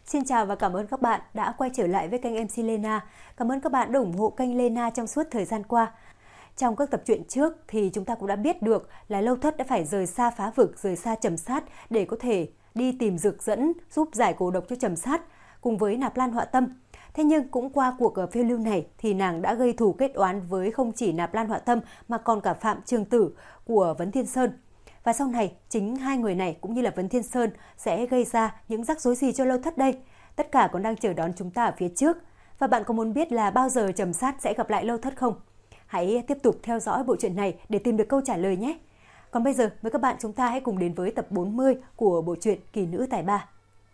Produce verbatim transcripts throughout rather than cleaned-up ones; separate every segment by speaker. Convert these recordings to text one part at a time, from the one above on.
Speaker 1: Xin chào và cảm ơn các bạn đã quay trở lại với kênh em xê Lena. Cảm ơn các bạn đã ủng hộ kênh Lena trong suốt thời gian qua. Trong các tập truyện trước thì chúng ta cũng đã biết được là Lâu Thất đã phải rời xa Phá Vực, rời xa Trầm Sát để có thể đi tìm Dực Dẫn giúp giải cổ độc cho Trầm Sát cùng với Nạp Lan Họa Tâm. Thế nhưng cũng qua cuộc phiêu lưu này thì nàng đã gây thù kết oán với không chỉ Nạp Lan Họa Tâm mà còn cả Phạm Trường Tử của Vấn Thiên Sơn. Và sau này, chính hai người này cũng như là Vấn Thiên Sơn sẽ gây ra những rắc rối gì cho Lâu Thất đây? Tất cả còn đang chờ đón chúng ta ở phía trước. Và bạn có muốn biết là bao giờ Trầm Sát sẽ gặp lại Lâu Thất không? Hãy tiếp tục theo dõi bộ truyện này để tìm được câu trả lời nhé. Còn bây giờ, mời các bạn chúng ta hãy cùng đến với tập bốn mươi của bộ truyện Kỳ Nữ Tài Ba.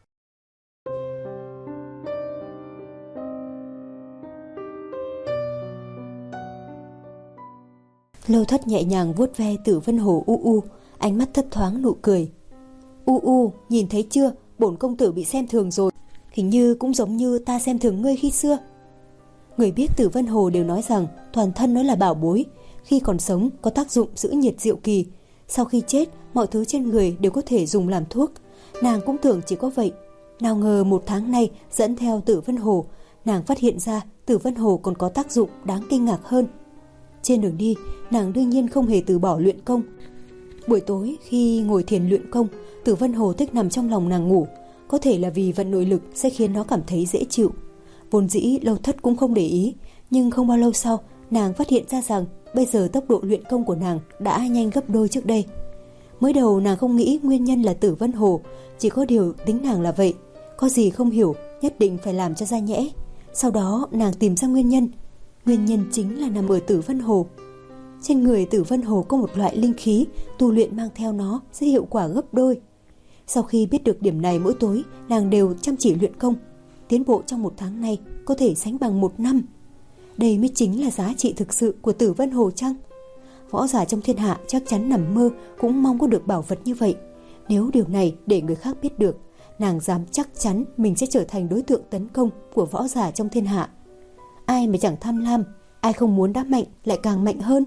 Speaker 1: Lâu Thất nhẹ nhàng vuốt ve Tử Vân Hồ u u, ánh mắt thấp thoáng nụ cười. U u, nhìn thấy chưa, bổn công tử bị xem thường rồi. Hình như cũng giống như ta xem thường ngươi khi xưa. Người biết Tử Vân Hồ đều nói rằng toàn thân nó là bảo bối, khi còn sống có tác dụng giữ nhiệt diệu kỳ, sau khi chết mọi thứ trên người đều có thể dùng làm thuốc. Nàng cũng tưởng chỉ có vậy, nào ngờ một tháng nay dẫn theo Tử Vân Hồ, nàng phát hiện ra Tử Vân Hồ còn có tác dụng đáng kinh ngạc hơn. Trên đường đi, nàng đương nhiên không hề từ bỏ luyện công. Buổi tối khi ngồi thiền luyện công, Tử Vân Hồ thích nằm trong lòng nàng ngủ, có thể là vì vận nội lực sẽ khiến nó cảm thấy dễ chịu. Vốn dĩ Lâu Thất cũng không để ý, nhưng không bao lâu sau, nàng phát hiện ra rằng bây giờ tốc độ luyện công của nàng đã nhanh gấp đôi trước đây. Mới đầu nàng không nghĩ nguyên nhân là Tử Vân Hồ, chỉ có điều tính nàng là vậy, có gì không hiểu nhất định phải làm cho ra nhẽ. Sau đó nàng tìm ra nguyên nhân, nguyên nhân chính là nằm ở Tử Vân Hồ. Trên người Tử Vân Hồ có một loại linh khí, tu luyện mang theo nó sẽ hiệu quả gấp đôi. Sau khi biết được điểm này, mỗi tối nàng đều chăm chỉ luyện công, tiến bộ trong một tháng nay có thể sánh bằng một năm. Đây mới chính là giá trị thực sự của Tử Vân Hồ chăng? Võ giả trong thiên hạ chắc chắn nằm mơ cũng mong có được bảo vật như vậy. Nếu điều này để người khác biết được, nàng dám chắc chắn mình sẽ trở thành đối tượng tấn công của võ giả trong thiên hạ. Ai mà chẳng tham lam, ai không muốn đã mạnh lại càng mạnh hơn.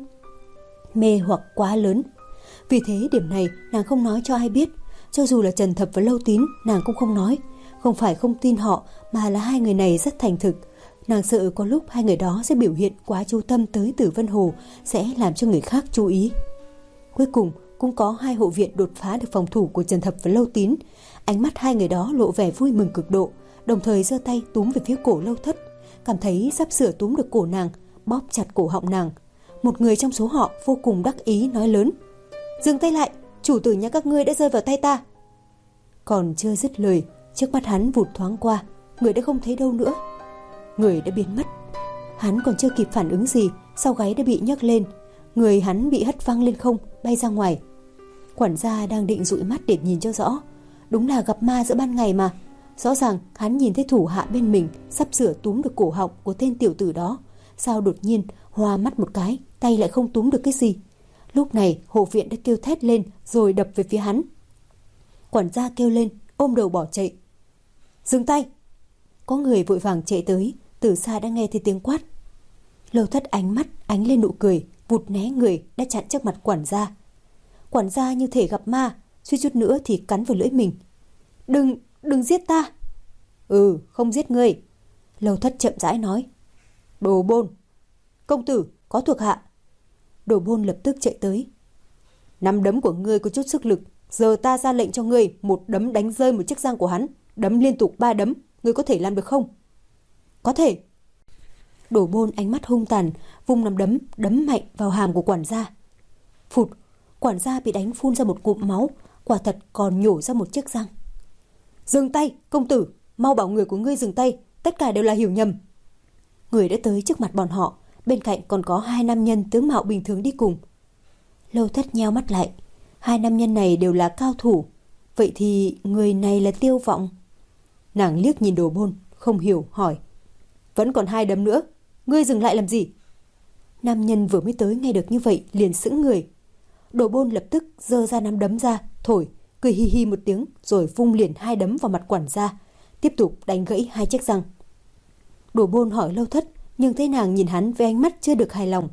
Speaker 1: Mê hoặc quá lớn. Vì thế điểm này nàng không nói cho ai biết. Cho dù là Trần Thập và Lâu Tín, nàng cũng không nói. Không phải không tin họ, mà là hai người này rất thành thực. Nàng sợ có lúc hai người đó sẽ biểu hiện quá chú tâm tới Tử Vân Hồ, sẽ làm cho người khác chú ý. Cuối cùng cũng có hai hộ viện đột phá được phòng thủ của Trần Thập và Lâu Tín. Ánh mắt hai người đó lộ vẻ vui mừng cực độ, đồng thời giơ tay túm về phía cổ Lâu Thất, cảm thấy sắp sửa túm được cổ nàng, bóp chặt cổ họng nàng. Một người trong số họ vô cùng đắc ý nói lớn: "Dừng tay lại, chủ tử nhà các ngươi đã rơi vào tay ta." Còn chưa dứt lời, trước mắt hắn vụt thoáng qua, người đã không thấy đâu nữa. Người đã biến mất. Hắn còn chưa kịp phản ứng gì, sau gáy đã bị nhấc lên, người hắn bị hất văng lên không, bay ra ngoài. Quản gia đang định dụi mắt để nhìn cho rõ, đúng là gặp ma giữa ban ngày mà. Rõ ràng hắn nhìn thấy thủ hạ bên mình sắp sửa túm được cổ họng của tên tiểu tử đó, sao đột nhiên hoa mắt một cái, tay lại không túm được cái gì. Lúc này hộ viện đã kêu thét lên rồi đập về phía hắn. Quản gia kêu lên, ôm đầu bỏ chạy. "Dừng tay!" Có người vội vàng chạy tới, từ xa đã nghe thấy tiếng quát. Lâu Thất ánh mắt ánh lên nụ cười, vụt né người đã chặn trước mặt quản gia. Quản gia như thể gặp ma, suýt chút nữa thì cắn vào lưỡi mình. "Đừng, đừng giết ta!" "Ừ, không giết ngươi." Lâu Thất chậm rãi nói. "Đồ Bôn." "Công tử, có thuộc hạ." Đồ Bôn lập tức chạy tới. "Nắm đấm của ngươi có chút sức lực, giờ ta ra lệnh cho ngươi một đấm đánh rơi một chiếc răng của hắn, đấm liên tục ba đấm, ngươi có thể làm được không?" "Có thể." Đồ Bôn ánh mắt hung tàn, vung nắm đấm đấm mạnh vào hàm của quản gia. Phụt, quản gia bị đánh phun ra một cụm máu, quả thật còn nhổ ra một chiếc răng. "Dừng tay, công tử, mau bảo người của ngươi dừng tay, tất cả đều là hiểu nhầm." Người đã tới trước mặt bọn họ, bên cạnh còn có hai nam nhân tướng mạo bình thường đi cùng. Lâu Thất nheo mắt lại, hai nam nhân này đều là cao thủ, vậy thì người này là Tiêu Vọng. Nàng liếc nhìn Đồ Bôn, không hiểu hỏi: "Vẫn còn hai đấm nữa, ngươi dừng lại làm gì?" Nam nhân vừa mới tới nghe được như vậy liền sững người. Đồ Bôn lập tức giơ ra nắm đấm ra, thổi, cười hi hi một tiếng rồi vung liền hai đấm vào mặt quản gia, tiếp tục đánh gãy hai chiếc răng. Đồ Bôn hỏi Lâu Thất, nhưng thấy nàng nhìn hắn với ánh mắt chưa được hài lòng.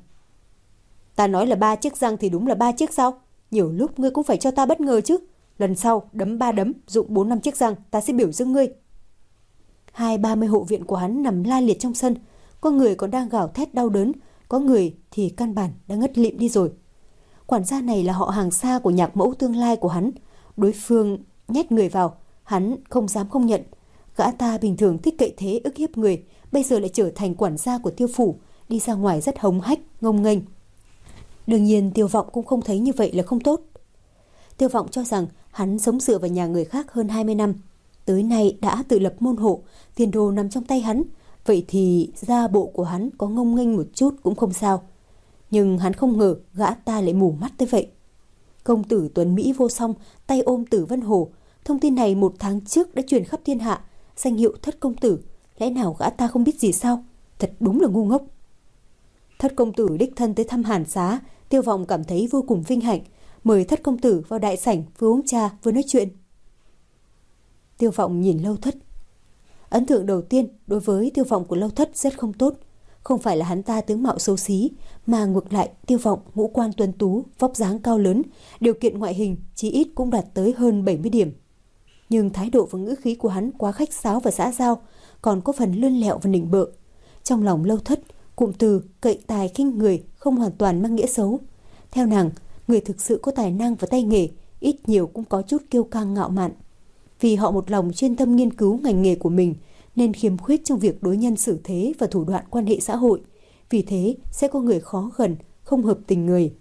Speaker 1: "Ta nói là ba chiếc răng thì đúng là ba chiếc sao? Nhiều lúc ngươi cũng phải cho ta bất ngờ chứ. Lần sau đấm ba đấm, dụng bốn năm chiếc răng, ta sẽ biểu dương ngươi." Hai ba mươi hộ viện của hắn nằm la liệt trong sân, có người còn đang gào thét đau đớn, có người thì căn bản đã ngất lịm đi rồi. Quản gia này là họ hàng xa của nhạc mẫu tương lai của hắn. Đối phương nhét người vào, hắn không dám không nhận. Gã ta bình thường thích cậy thế ức hiếp người, bây giờ lại trở thành quản gia của Tiêu phủ, đi ra ngoài rất hống hách, ngông nghênh. Đương nhiên Tiêu Vọng cũng không thấy như vậy là không tốt. Tiêu Vọng cho rằng hắn sống dựa vào nhà người khác hơn hai mươi năm, tới nay đã tự lập môn hộ, tiền đồ nằm trong tay hắn, vậy thì gia bộ của hắn có ngông nghênh một chút cũng không sao. Nhưng hắn không ngờ gã ta lại mù mắt tới vậy. Công tử tuấn Mỹ vô song, tay ôm Tử Vân Hồ, thông tin này một tháng trước đã truyền khắp thiên hạ, danh hiệu Thất công tử, lẽ nào gã ta không biết gì sao? Thật đúng là ngu ngốc. Thất công tử đích thân tới thăm Hàn Xá, Tiêu Vọng cảm thấy vô cùng vinh hạnh, mời Thất công tử vào đại sảnh vừa uống trà vừa nói chuyện. Tiêu Vọng nhìn Lâu Thất. Ấn tượng đầu tiên đối với Tiêu Vọng của Lâu Thất rất không tốt. Không phải là hắn ta tướng mạo xấu xí, mà ngược lại Tiêu Vọng ngũ quan tuấn tú, vóc dáng cao lớn, điều kiện ngoại hình chí ít cũng đạt tới hơn bảy mươi điểm. Nhưng thái độ và ngữ khí của hắn quá khách sáo và xã giao, còn có phần lươn lẹo và nịnh bợ. Trong lòng Lâu Thất, cụm từ cậy tài khinh người không hoàn toàn mang nghĩa xấu. Theo nàng, người thực sự có tài năng và tay nghề ít nhiều cũng có chút kiêu căng ngạo mạn. Vì họ một lòng chuyên tâm nghiên cứu ngành nghề của mình nên khiếm khuyết trong việc đối nhân xử thế và thủ đoạn quan hệ xã hội. Vì thế sẽ có người khó gần, không hợp tình người.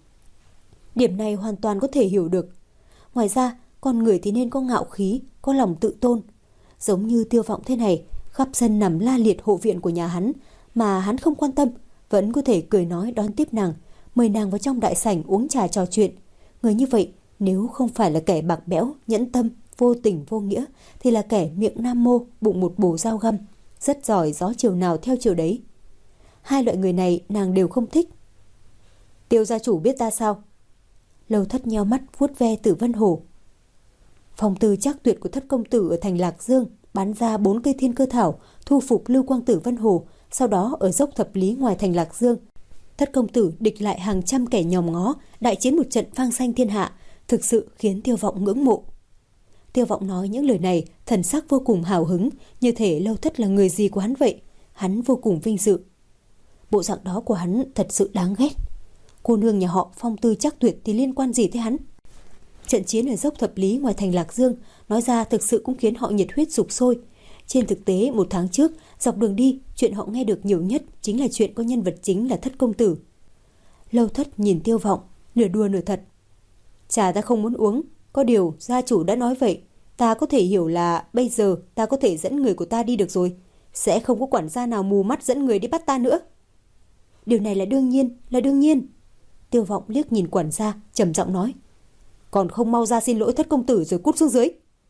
Speaker 1: Điểm này hoàn toàn có thể hiểu được. Ngoài ra, con người thì nên có ngạo khí, có lòng tự tôn. Giống như Tiêu Vọng thế này, khắp sân nằm la liệt hộ viện của nhà hắn mà hắn không quan tâm, vẫn có thể cười nói đón tiếp nàng, mời nàng vào trong đại sảnh uống trà trò chuyện. Người như vậy nếu không phải là kẻ bạc bẽo, nhẫn tâm, vô tình vô nghĩa thì là kẻ miệng nam mô, bụng một bồ dao găm, rất giỏi gió chiều nào theo chiều đấy. Hai loại người này nàng đều không thích. Tiêu gia chủ biết ta sao? Lâu Thất nheo mắt vuốt ve Tử Vân Hồ. Phong tư trác tuyệt của Thất công tử ở thành Lạc Dương bán ra bốn cây thiên cơ thảo, thu phục Lưu Quang Tử Vân Hồ, sau đó ở dốc Thập Lý ngoài thành Lạc Dương, Thất công tử địch lại hàng trăm kẻ nhòm ngó, đại chiến một trận vang danh thiên hạ, thực sự khiến Tiêu Vọng ngưỡng mộ. Tiêu Vọng nói những lời này, thần sắc vô cùng hào hứng, như thể Lâu Thất là người gì của hắn vậy. Hắn vô cùng vinh dự. Bộ dạng đó của hắn thật sự đáng ghét. Cô nương nhà họ Phong tư trác tuyệt thì liên quan gì tới hắn? Trận chiến ở dốc Thập Lý ngoài thành Lạc Dương nói ra thực sự cũng khiến họ nhiệt huyết sục sôi. Trên thực tế một tháng trước, dọc đường đi, chuyện họ nghe được nhiều nhất chính là chuyện có nhân vật chính là Thất công tử. Lâu Thất nhìn Tiêu Vọng, nửa đùa nửa thật. Trà ta không muốn uống, có điều gia chủ đã nói vậy, ta có thể hiểu là bây giờ ta có thể dẫn người của ta đi được rồi, sẽ không có quản gia nào mù mắt dẫn người đi bắt ta nữa. Điều này là đương nhiên, là đương nhiên. Tiêu Vọng liếc nhìn quản gia, trầm giọng nói. Còn không mau ra xin lỗi Thất công tử rồi cút xuống dưới.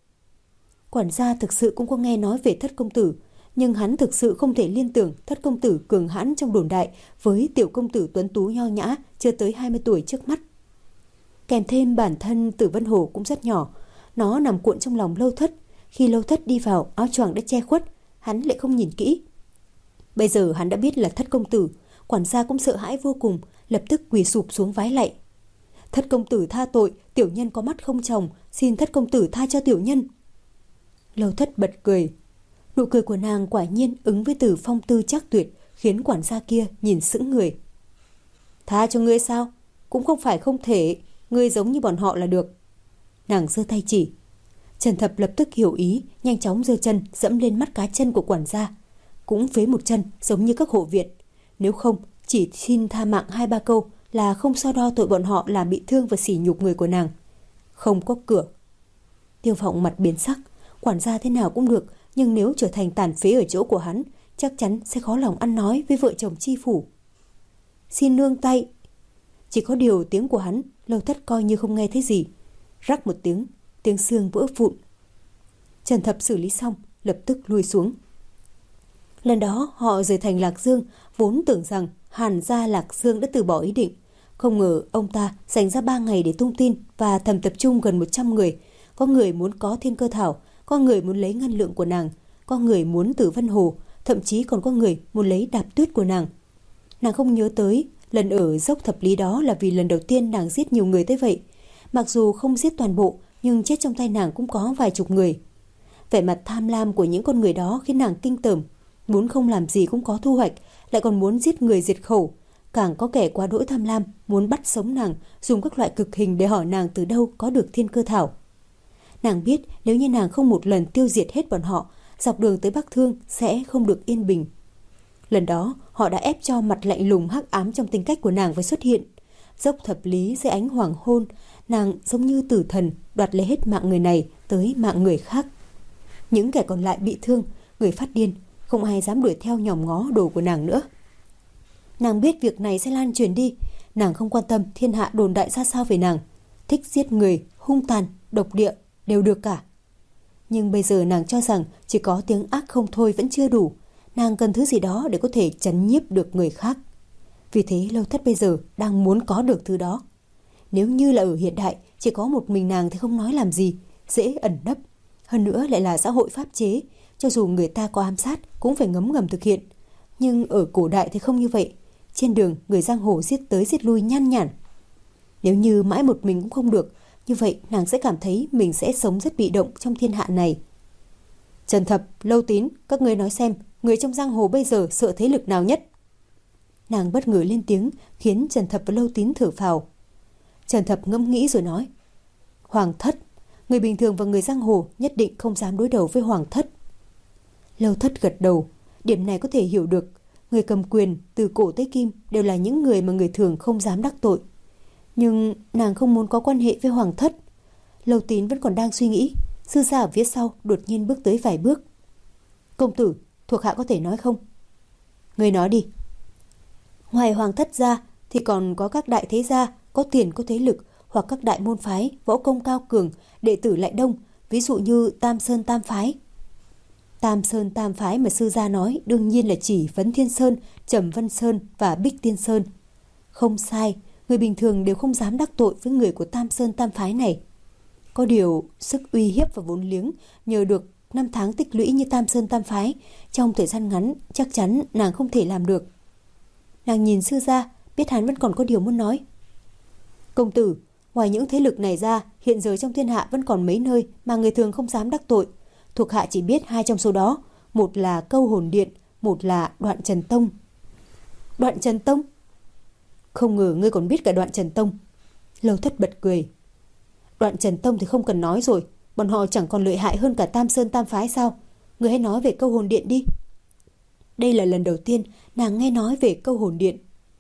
Speaker 1: Quản gia thực sự cũng có nghe nói về Thất công tử, nhưng hắn thực sự không thể liên tưởng Thất công tử cường hãn trong đồn đại với tiểu công tử tuấn tú nho nhã chưa tới hai mươi tuổi trước mắt. Kèm thêm bản thân Tử Vân Hồ cũng rất nhỏ, nó nằm cuộn trong lòng Lâu Thất. Khi Lâu Thất đi vào, áo choàng đã che khuất, hắn lại không nhìn kỹ. Bây giờ hắn đã biết là Thất công tử, quản gia cũng sợ hãi vô cùng, lập tức quỳ sụp xuống vái lạy. Thất công tử tha tội, tiểu nhân có mắt không tròng, xin Thất công tử tha cho tiểu nhân. Lâu Thất bật cười. Nụ cười của nàng quả nhiên ứng với từ phong tư trác tuyệt, khiến quản gia kia nhìn sững người. Tha cho ngươi sao? Cũng không phải không thể, ngươi giống như bọn họ là được. Nàng giơ tay chỉ. Trần Thập lập tức hiểu ý, nhanh chóng giơ chân dẫm lên mắt cá chân của quản gia, cũng phế một chân giống như các hộ viện. Nếu không, chỉ xin tha mạng hai ba câu là không so đo tội bọn họ làm bị thương và sỉ nhục người của nàng. Không có cửa. Tiêu Vọng mặt biến sắc. Quản gia thế nào cũng được, nhưng nếu trở thành tàn phế ở chỗ của hắn, chắc chắn sẽ khó lòng ăn nói với vợ chồng chi phủ. Xin nương tay. Chỉ có điều tiếng của hắn, Lâu Thất coi như không nghe thấy gì. Rắc một tiếng, tiếng xương vỡ vụn. Trần Thập xử lý xong, lập tức lui xuống. Lần đó họ rời thành Lạc Dương, vốn tưởng rằng Hàn gia Lạc Dương đã từ bỏ ý định. Không ngờ ông ta dành ra ba ngày để tung tin và thầm tập trung gần một trăm người. Có người muốn có thiên cơ thảo, có người muốn lấy ngân lượng của nàng, có người muốn Tử Vân Hồ, thậm chí còn có người muốn lấy đạp tuyết của nàng. Nàng không nhớ tới lần ở dốc Thập Lý đó là vì lần đầu tiên nàng giết nhiều người tới vậy. Mặc dù không giết toàn bộ, nhưng chết trong tay nàng cũng có vài chục người. Vẻ mặt tham lam của những con người đó khiến nàng kinh tởm, muốn không làm gì cũng có thu hoạch, lại còn muốn giết người diệt khẩu. Càng có kẻ quá đỗi tham lam, muốn bắt sống nàng, dùng các loại cực hình để hỏi nàng từ đâu có được thiên cơ thảo. Nàng biết nếu như nàng không một lần tiêu diệt hết bọn họ, dọc đường tới Bắc Thương sẽ không được yên bình. Lần đó, họ đã ép cho mặt lạnh lùng hắc ám trong tính cách của nàng phải xuất hiện. Dốc thập lý dưới ánh hoàng hôn, nàng giống như tử thần đoạt lấy hết mạng người này tới mạng người khác. Những kẻ còn lại bị thương, người phát điên, không ai dám đuổi theo nhòm ngó đồ của nàng nữa. Nàng biết việc này sẽ lan truyền đi, nàng không quan tâm thiên hạ đồn đại ra sao về nàng, thích giết người, hung tàn, độc địa đều được cả. Nhưng bây giờ nàng cho rằng chỉ có tiếng ác không thôi vẫn chưa đủ, nàng cần thứ gì đó để có thể trấn nhiếp được người khác. Vì thế Lâu Thất bây giờ đang muốn có được thứ đó. Nếu như là ở hiện đại, chỉ có một mình nàng thì không nói làm gì, dễ ẩn nấp. Hơn nữa lại là xã hội pháp chế, cho dù người ta có ám sát cũng phải ngấm ngầm thực hiện. Nhưng ở cổ đại thì không như vậy. Trên đường người giang hồ giết tới giết lui nhan nhản. Nếu như mãi một mình cũng không được, như vậy nàng sẽ cảm thấy mình sẽ sống rất bị động trong thiên hạ này. Trần Thập, Lâu Tín, các ngươi nói xem, người trong giang hồ bây giờ sợ thế lực nào nhất? Nàng bất ngờ lên tiếng, khiến Trần Thập và Lâu Tín thở phào. Trần Thập ngẫm nghĩ rồi nói: Hoàng Thất, người bình thường và người giang hồ nhất định không dám đối đầu với Hoàng Thất. Lâu Thất gật đầu, điểm này có thể hiểu được. Người cầm quyền từ cổ tới kim đều là những người mà người thường không dám đắc tội. Nhưng nàng không muốn có quan hệ với Hoàng Thất. Lâu Tín vẫn còn đang suy nghĩ. Sư gia ở phía sau đột nhiên bước tới vài bước. Công tử, thuộc hạ có thể nói không? Người nói đi. Ngoài Hoàng Thất ra thì còn có các đại thế gia có tiền có thế lực, hoặc các đại môn phái võ công cao cường, đệ tử lại đông, ví dụ như Tam Sơn Tam Phái. Tam Sơn Tam Phái mà sư gia nói đương nhiên là chỉ Vấn Thiên Sơn, Trầm Vân Sơn và Bích Tiên Sơn. Không sai, người bình thường đều không dám đắc tội với người của Tam Sơn Tam Phái này. Có điều sức uy hiếp và vốn liếng nhờ được năm tháng tích lũy như Tam Sơn Tam Phái, trong thời gian ngắn chắc chắn nàng không thể làm được. Nàng nhìn sư gia, biết hắn vẫn còn có điều muốn nói. Công tử, ngoài những thế lực này ra, hiện giờ trong thiên hạ vẫn còn mấy nơi mà người thường không dám đắc tội. Thuộc hạ chỉ biết hai trong số đó, một là Câu Hồn Điện, một là Đoạn Trần Tông. Đoạn Trần Tông? Không ngờ ngươi còn biết cả Đoạn Trần Tông. Lâu Thất bật cười. Đoạn Trần Tông thì không cần nói rồi, bọn họ chẳng còn lợi hại hơn cả Tam Sơn Tam Phái sao? Ngươi hãy nói về Câu Hồn Điện đi. Đây là lần đầu tiên nàng nghe nói về Câu Hồn Điện.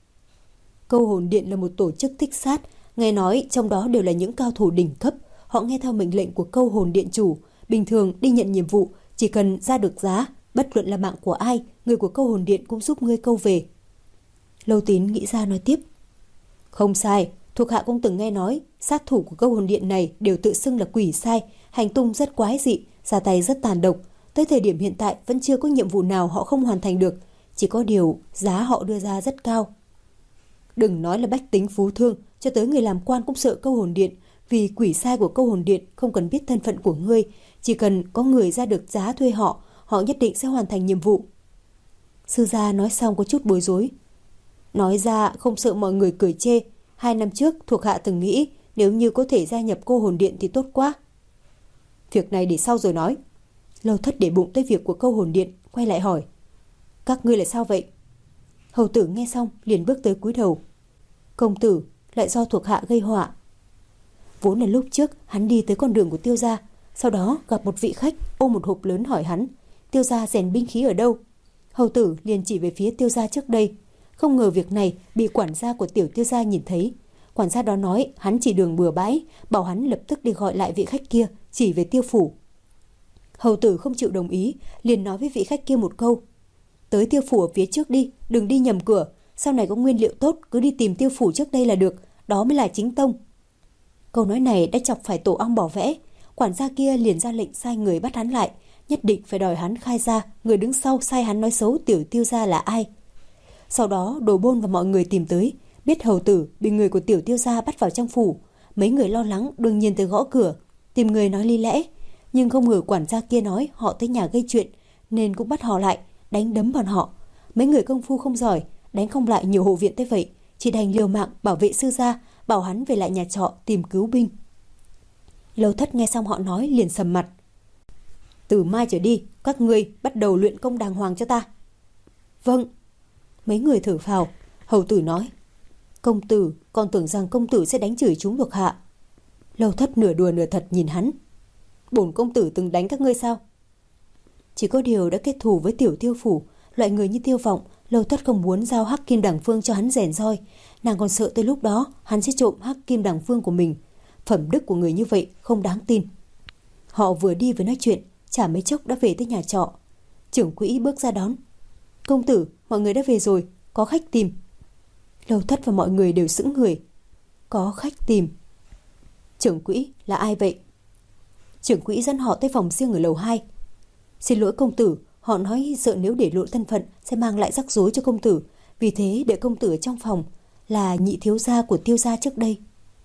Speaker 1: Câu Hồn Điện là một tổ chức thích sát, nghe nói trong đó đều là những cao thủ đỉnh cấp. Họ nghe theo mệnh lệnh của Câu Hồn Điện chủ, bình thường đi nhận nhiệm vụ, chỉ cần ra được giá, bất luận là mạng của ai, người của Câu Hồn Điện cũng giúp ngươi câu về. Lâu Tín nghĩ ra nói tiếp. Không sai, thuộc hạ cũng từng nghe nói, sát thủ của Câu Hồn Điện này đều tự xưng là quỷ sai, hành tung rất quái dị, ra tay rất tàn độc. Tới thời điểm hiện tại vẫn chưa có nhiệm vụ nào họ không hoàn thành được, chỉ có điều giá họ đưa ra rất cao. Đừng nói là bách tính phú thương, cho tới người làm quan cũng sợ Câu Hồn Điện, vì quỷ sai của Câu Hồn Điện không cần biết thân phận của ngươi, chỉ cần có người ra được giá thuê họ, họ nhất định sẽ hoàn thành nhiệm vụ. Sư gia nói xong có chút bối rối. Nói ra không sợ mọi người cười chê, hai năm trước thuộc hạ từng nghĩ nếu như có thể gia nhập Câu Hồn Điện thì tốt quá. Việc này để sau rồi nói. Lâu Thất để bụng tới việc của Câu Hồn Điện, quay lại hỏi. Các ngươi là sao vậy? Hầu tử nghe xong liền bước tới cúi đầu. Công tử, lại do thuộc hạ gây họa. Vốn là lúc trước hắn đi tới con đường của Tiêu gia, sau đó gặp một vị khách ôm một hộp lớn hỏi hắn Tiêu gia rèn binh khí ở đâu. Hầu tử liền chỉ về phía Tiêu gia trước đây. Không ngờ việc này bị quản gia của tiểu Tiêu gia nhìn thấy. Quản gia đó nói hắn chỉ đường bừa bãi, bảo hắn lập tức đi gọi lại vị khách kia, chỉ về Tiêu phủ. Hầu tử không chịu đồng ý, liền nói với vị khách kia một câu. Tới Tiêu phủ ở phía trước đi, đừng đi nhầm cửa. Sau này có nguyên liệu tốt, cứ đi tìm Tiêu phủ trước đây là được, đó mới là chính tông. Câu nói này đã chọc phải tổ ong bỏ vẽ. Quản gia kia liền ra lệnh sai người bắt hắn lại, nhất định phải đòi hắn khai ra người đứng sau sai hắn nói xấu tiểu Tiêu gia là ai. Sau đó Đồ Bôn và mọi người tìm tới, biết hầu tử bị người của tiểu Tiêu gia bắt vào trong phủ. Mấy người lo lắng đương nhiên tới gõ cửa, tìm người nói lý lẽ. Nhưng không ngờ quản gia kia nói họ tới nhà gây chuyện, nên cũng bắt họ lại, đánh đấm bọn họ. Mấy người công phu không giỏi, đánh không lại nhiều hộ viện tới vậy, chỉ đành liều mạng bảo vệ sư gia, bảo hắn về lại nhà trọ tìm cứu binh. Lâu Thất nghe xong họ nói liền sầm mặt. Từ mai trở đi, các ngươi bắt đầu luyện công đàng hoàng cho ta. Vâng. Mấy người thở phào. Hầu tử nói, công tử, con tưởng rằng công tử sẽ đánh chửi chúng thuộc hạ. Lâu Thất nửa đùa nửa thật nhìn hắn. Bổn công tử từng đánh các ngươi sao? Chỉ có điều đã kết thù với Tiểu Tiêu phủ, loại người như Tiêu Vọng, Lâu Thất không muốn giao hắc kim đằng phương cho hắn rèn roi. Nàng còn sợ tới lúc đó hắn sẽ trộm hắc kim đằng phương của mình. Phẩm đức của người như vậy không đáng tin. Họ vừa đi vừa nói chuyện, chả mấy chốc đã về tới nhà trọ. Trưởng quỹ bước ra đón. Công tử, mọi người đã về rồi, có khách tìm. Lâu Thất và mọi người đều sững người. Có khách tìm. Trưởng quỹ là ai vậy? Trưởng quỹ dẫn họ tới phòng riêng ở lầu hai. Xin lỗi công tử, họ nói sợ nếu để lộ thân phận sẽ mang lại rắc rối cho công tử, vì thế để công tử ở trong phòng. Là nhị thiếu gia của Tiêu gia trước đây.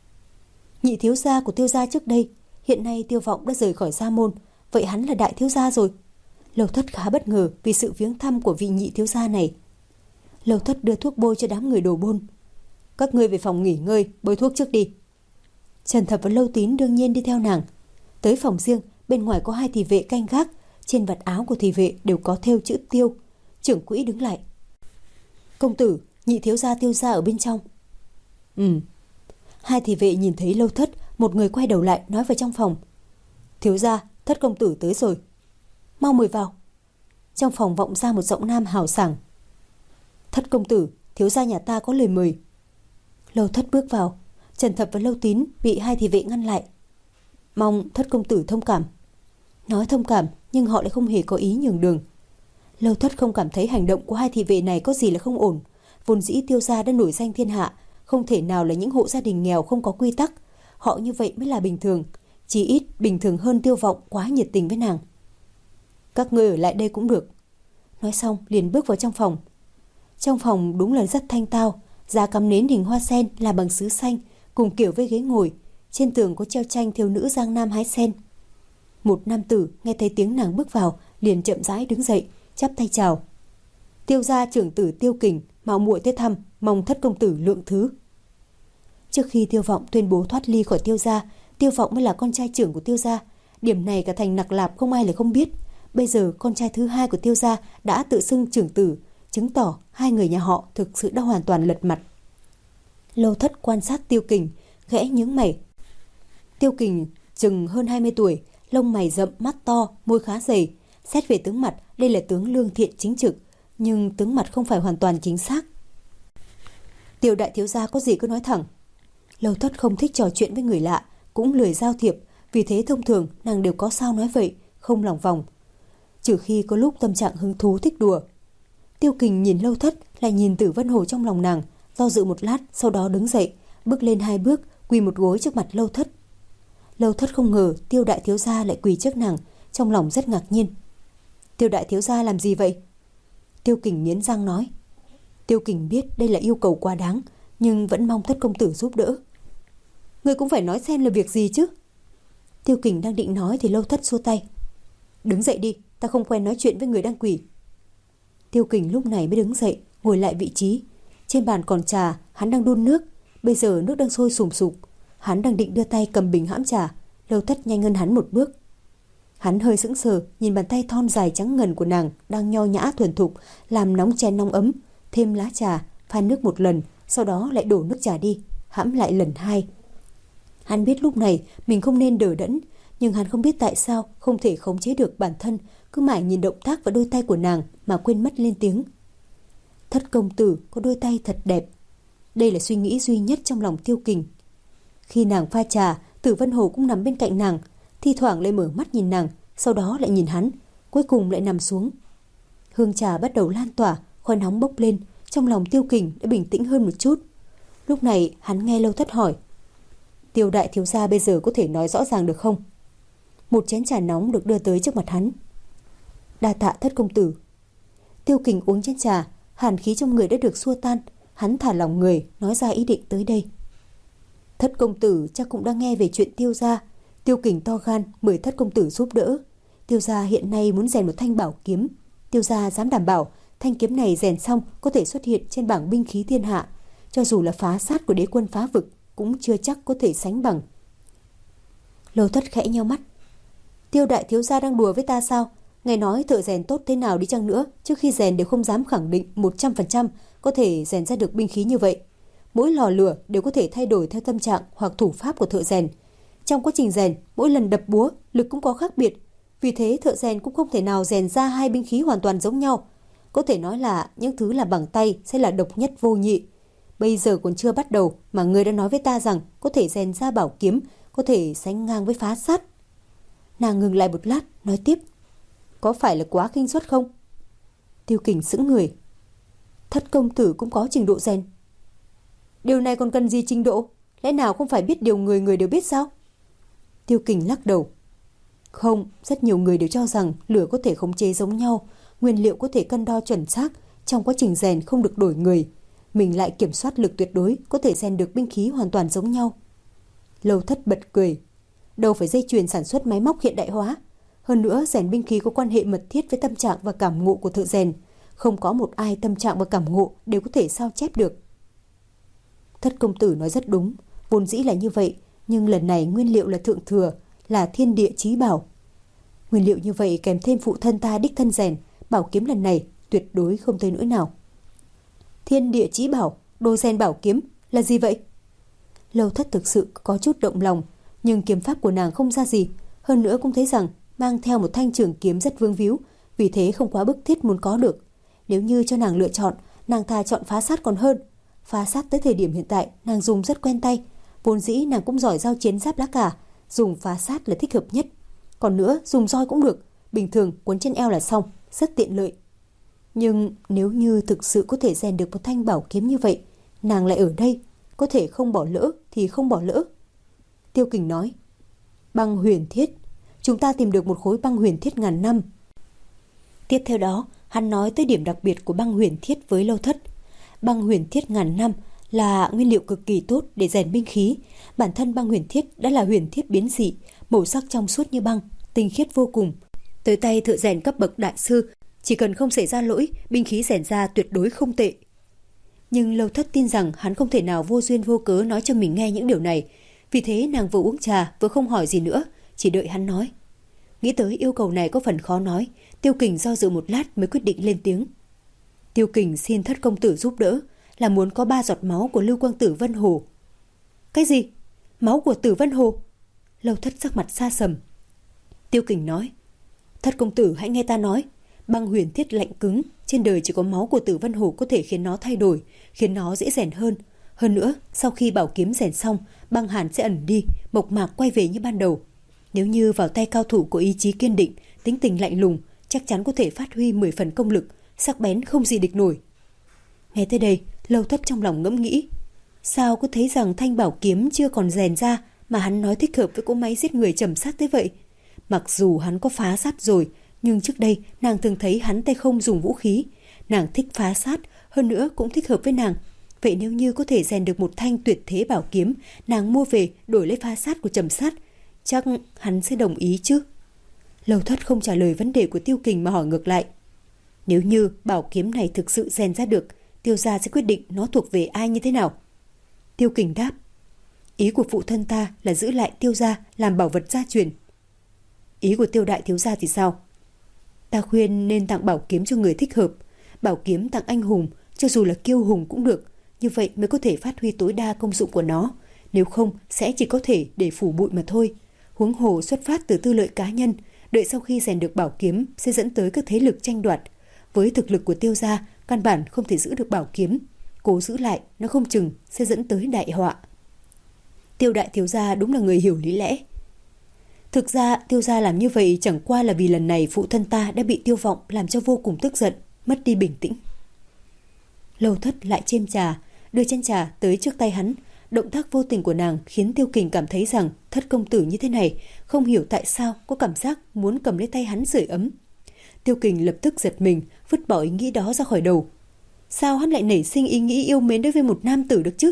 Speaker 1: Nhị thiếu gia của Tiêu gia trước đây? Hiện nay Tiêu Vọng đã rời khỏi gia môn, vậy hắn là đại thiếu gia rồi. Lâu Thất khá bất ngờ vì sự viếng thăm của vị nhị thiếu gia này. Lâu Thất đưa thuốc bôi cho đám người đồ bôn. Các ngươi về phòng nghỉ ngơi, bôi thuốc trước đi. Trần Thập và Lâu Tín đương nhiên đi theo nàng. Tới phòng riêng, bên ngoài có hai thị vệ canh gác. Trên vạt áo của thị vệ đều có thêu chữ Tiêu. Trưởng quỹ đứng lại. Công tử, nhị thiếu gia Tiêu gia ở bên trong. Ừ. Hai thị vệ nhìn thấy Lâu Thất, một người quay đầu lại nói vào trong phòng. Thiếu gia, Thất công tử tới rồi. Mau mời vào. Trong phòng vọng ra một giọng nam hào sảng. Thất công tử, thiếu gia nhà ta có lời mời. Lâu Thất bước vào. Trần Thập và Lâu Tín bị hai thị vệ ngăn lại. Mong Thất công tử thông cảm. Nói thông cảm, nhưng họ lại không hề có ý nhường đường. Lâu Thất không cảm thấy hành động của hai thị vệ này có gì là không ổn. Vốn dĩ Tiêu gia đã nổi danh thiên hạ, không thể nào là những hộ gia đình nghèo không có quy tắc. Họ như vậy mới là bình thường, chỉ ít bình thường hơn Tiêu Vọng quá nhiệt tình với nàng. Các ngươi ở lại đây cũng được. Nói xong liền bước vào trong phòng. Trong phòng đúng là rất thanh tao, giá cắm nến hình hoa sen làm bằng sứ xanh, cùng kiểu với ghế ngồi. Trên tường có treo tranh thiếu nữ Giang Nam hái sen. Một nam tử nghe thấy tiếng nàng bước vào, liền chậm rãi đứng dậy, chắp tay chào. Tiêu gia trưởng tử Tiêu Kình mạo muội tới thăm, mong Thất công tử lượng thứ. Trước khi Tiêu Vọng tuyên bố thoát ly khỏi Tiêu gia, Tiêu Vọng mới là con trai trưởng của Tiêu gia. Điểm này cả thành Nặc Lạp không ai lại không biết. Bây giờ con trai thứ hai của Tiêu gia đã tự xưng trưởng tử, chứng tỏ hai người nhà họ thực sự đã hoàn toàn lật mặt. Lâu Thất quan sát Tiêu Kình, khẽ nhướng mày. Tiêu Kình chừng hơn hai mươi tuổi, lông mày rậm, mắt to, môi khá dày. Xét về tướng mặt, đây là tướng lương thiện chính trực, nhưng tướng mặt không phải hoàn toàn chính xác. Tiêu đại thiếu gia có gì cứ nói thẳng. Lâu Thất không thích trò chuyện với người lạ, cũng lười giao thiệp, vì thế thông thường nàng đều có sao nói vậy, không lòng vòng. Trừ khi có lúc tâm trạng hứng thú thích đùa. Tiêu Kình nhìn Lâu Thất, lại nhìn Tử Vân Hồ trong lòng nàng, do dự một lát, sau đó đứng dậy, bước lên hai bước, quỳ một gối trước mặt Lâu Thất. Lâu Thất không ngờ Tiêu đại thiếu gia lại quỳ trước nàng, trong lòng rất ngạc nhiên. Tiêu đại thiếu gia làm gì vậy? Tiêu Kình nghiến răng nói. Tiêu Kình biết đây là yêu cầu quá đáng, nhưng vẫn mong Thất công tử giúp đỡ. Ngươi cũng phải nói xem là việc gì chứ. Tiêu Kình đang định nói thì Lâu Thất xua tay. Đứng dậy đi, ta không quen nói chuyện với người đang quỳ. Tiêu Kình lúc này mới đứng dậy, ngồi lại vị trí. Trên bàn còn trà, hắn đang đun nước. Bây giờ nước đang sôi sùng sục. Hắn đang định đưa tay cầm bình hãm trà. Lâu Thất nhanh hơn hắn một bước. Hắn hơi sững sờ nhìn bàn tay thon dài trắng ngần của nàng đang nho nhã thuần thục làm nóng chén nóng ấm, thêm lá trà, pha nước một lần, sau đó lại đổ nước trà đi, hãm lại lần hai. Hắn biết lúc này mình không nên đờ đẫn, nhưng hắn không biết tại sao không thể khống chế được bản thân, cứ mãi nhìn động tác và đôi tay của nàng mà quên mất lên tiếng. Thất công tử có đôi tay thật đẹp. Đây là suy nghĩ duy nhất trong lòng Tiêu Kình. Khi nàng pha trà, Tử Vân Hồ cũng nằm bên cạnh nàng, thi thoảng lại mở mắt nhìn nàng, sau đó lại nhìn hắn, cuối cùng lại nằm xuống. Hương trà bắt đầu lan tỏa, khói nóng bốc lên, trong lòng Tiêu Kình đã bình tĩnh hơn một chút. Lúc này hắn nghe Lâu Thất hỏi. Tiêu đại thiếu gia bây giờ có thể nói rõ ràng được không? Một chén trà nóng được đưa tới trước mặt hắn. Đa tạ Thất công tử. Tiêu Kình uống chén trà, hàn khí trong người đã được xua tan, hắn thả lỏng người, nói ra ý định tới đây. Thất công tử chắc cũng đang nghe về chuyện Tiêu gia. Tiêu Kình to gan mời Thất công tử giúp đỡ. Tiêu gia hiện nay muốn rèn một thanh bảo kiếm. Tiêu gia dám đảm bảo thanh kiếm này rèn xong có thể xuất hiện trên bảng binh khí thiên hạ, cho dù là phá sát của đế quân phá vực cũng chưa chắc có thể sánh bằng. Lâu Thất khẽ nheo mắt. Tiêu đại thiếu gia đang đùa với ta sao? Nghe nói thợ rèn tốt thế nào đi chăng nữa, trước khi rèn đều không dám khẳng định một trăm phần trăm có thể rèn ra được binh khí như vậy. Mỗi lò lửa đều có thể thay đổi theo tâm trạng hoặc thủ pháp của thợ rèn. Trong quá trình rèn, mỗi lần đập búa, lực cũng có khác biệt. Vì thế thợ rèn cũng không thể nào rèn ra hai binh khí hoàn toàn giống nhau. Có thể nói là những thứ là bằng tay sẽ là độc nhất vô nhị. Bây giờ còn chưa bắt đầu mà ngươi đã nói với ta rằng có thể rèn ra bảo kiếm, có thể sánh ngang với phá sát. Nàng ngừng lại một lát, nói tiếp. Có phải là quá khinh suất không? Tiêu Kình sững người. Thất công tử cũng có trình độ rèn. Điều này còn cần gì trình độ? Lẽ nào không phải biết điều người người đều biết sao? Tiêu Kình lắc đầu. Không, rất nhiều người đều cho rằng lửa có thể khống chế giống nhau, nguyên liệu có thể cân đo chuẩn xác, trong quá trình rèn không được đổi người. Mình lại kiểm soát lực tuyệt đối, có thể rèn được binh khí hoàn toàn giống nhau. Lâu Thất bật cười. Đâu phải dây chuyền sản xuất máy móc hiện đại hóa. Hơn nữa, rèn binh khí có quan hệ mật thiết với tâm trạng và cảm ngộ của thợ rèn. Không có một ai tâm trạng và cảm ngộ đều có thể sao chép được. Thất công tử nói rất đúng, vốn dĩ là như vậy, nhưng lần này nguyên liệu là thượng thừa, là thiên địa chí bảo. Nguyên liệu như vậy kèm thêm phụ thân ta đích thân rèn, bảo kiếm lần này tuyệt đối không tới nỗi nào. Thiên địa chí bảo, đồ rèn bảo kiếm là gì vậy? Lâu Thất thực sự có chút động lòng, nhưng kiếm pháp của nàng không ra gì, hơn nữa cũng thấy rằng mang theo một thanh trường kiếm rất vương víu, vì thế không quá bức thiết muốn có được. Nếu như cho nàng lựa chọn, nàng thà chọn phá sát còn hơn. Phá sát tới thời điểm hiện tại nàng dùng rất quen tay, vốn dĩ nàng cũng giỏi giao chiến giáp lá cả, dùng phá sát là thích hợp nhất. Còn nữa dùng roi cũng được, bình thường quấn trên eo là xong, rất tiện lợi. Nhưng nếu như thực sự có thể rèn được một thanh bảo kiếm như vậy, nàng lại ở đây, có thể không bỏ lỡ thì không bỏ lỡ. Tiêu Kình nói. Băng huyền thiết, chúng ta tìm được một khối băng huyền thiết ngàn năm. Tiếp theo đó, hắn nói tới điểm đặc biệt của băng huyền thiết với Lâu Thất. Băng huyền thiết ngàn năm là nguyên liệu cực kỳ tốt để rèn binh khí. Bản thân băng huyền thiết đã là huyền thiết biến dị, màu sắc trong suốt như băng, tinh khiết vô cùng. Tới tay thợ rèn cấp bậc đại sư, chỉ cần không xảy ra lỗi, binh khí rèn ra tuyệt đối không tệ. Nhưng Lâu Thất tin rằng hắn không thể nào vô duyên vô cớ nói cho mình nghe những điều này. Vì thế nàng vừa uống trà vừa không hỏi gì nữa, chỉ đợi hắn nói. Nghĩ tới yêu cầu này có phần khó nói, Tiêu Kình do dự một lát mới quyết định lên tiếng. Tiêu Kình xin Thất công tử giúp đỡ, là muốn có ba giọt máu của Lưu Quang Tử Vân Hồ. Cái gì? Máu của Tử Vân Hồ? Lâu Thất sắc mặt xa sầm. Tiêu Kình nói. Thất công tử hãy nghe ta nói, băng huyền thiết lạnh cứng, trên đời chỉ có máu của Tử Vân Hồ có thể khiến nó thay đổi, khiến nó dễ rèn hơn. Hơn nữa, sau khi bảo kiếm rèn xong, băng hàn sẽ ẩn đi, mộc mạc quay về như ban đầu. Nếu như vào tay cao thủ có ý chí kiên định, tính tình lạnh lùng, chắc chắn có thể phát huy mười phần công lực, sắc bén không gì địch nổi. Nghe tới đây, Lâu Thất trong lòng ngẫm nghĩ, sao có thấy rằng thanh bảo kiếm chưa còn rèn ra mà hắn nói thích hợp với cỗ máy giết người trầm sát tới vậy? Mặc dù hắn có phá sát rồi, nhưng trước đây nàng từng thấy hắn tay không dùng vũ khí. Nàng thích phá sát, hơn nữa cũng thích hợp với nàng. Vậy nếu như có thể rèn được một thanh tuyệt thế bảo kiếm, nàng mua về đổi lấy phá sát của trầm sát, chắc hắn sẽ đồng ý chứ? Lâu Thất không trả lời vấn đề của Tiêu Kình mà hỏi ngược lại. Nếu như bảo kiếm này thực sự rèn ra được, Tiêu gia sẽ quyết định nó thuộc về ai như thế nào? Tiêu Kình đáp. Ý của phụ thân ta là giữ lại Tiêu gia làm bảo vật gia truyền. Ý của Tiêu đại thiếu gia thì sao? Ta khuyên nên tặng bảo kiếm cho người thích hợp. Bảo kiếm tặng anh hùng, cho dù là kiêu hùng cũng được, như vậy mới có thể phát huy tối đa công dụng của nó. Nếu không sẽ chỉ có thể để phủ bụi mà thôi. Huống hồ xuất phát từ tư lợi cá nhân, đợi sau khi rèn được bảo kiếm sẽ dẫn tới các thế lực tranh đoạt. Với thực lực của Tiêu gia, căn bản không thể giữ được bảo kiếm. Cố giữ lại, nó không chừng sẽ dẫn tới đại họa. Tiêu đại thiếu gia đúng là người hiểu lý lẽ. Thực ra Tiêu gia làm như vậy chẳng qua là vì lần này phụ thân ta đã bị Tiêu Vọng làm cho vô cùng tức giận, mất đi bình tĩnh. Lâu Thất lại chêm trà, đưa chén trà tới trước tay hắn. Động tác vô tình của nàng khiến Tiêu Kình cảm thấy rằng Thất công tử như thế này, không hiểu tại sao có cảm giác muốn cầm lấy tay hắn sưởi ấm. Tiêu Kình lập tức giật mình, vứt bỏ ý nghĩ đó ra khỏi đầu. Sao hắn lại nảy sinh ý nghĩ yêu mến đối với một nam tử được chứ?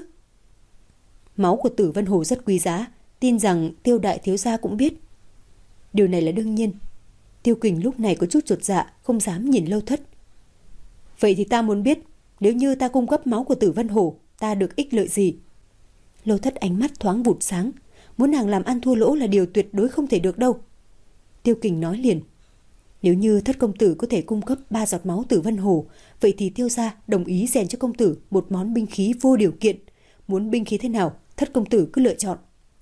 Speaker 1: Máu của Tử Vân Hồ rất quý giá, tin rằng Tiêu đại thiếu gia cũng biết. Điều này là đương nhiên. Tiêu Kình lúc này có chút chột dạ, không dám nhìn Lâu Thất. Vậy thì ta muốn biết, nếu như ta cung cấp máu của Tử Vân Hồ, ta được ích lợi gì? Lâu Thất ánh mắt thoáng vụt sáng, muốn nàng làm ăn thua lỗ là điều tuyệt đối không thể được đâu. Tiêu Kình nói liền. Nếu như Thất công tử có thể cung cấp ba giọt máu Tử Vân Hồ, vậy thì Tiêu gia đồng ý rèn cho công tử một món binh khí vô điều kiện. Muốn binh khí thế nào, Thất công tử cứ lựa chọn.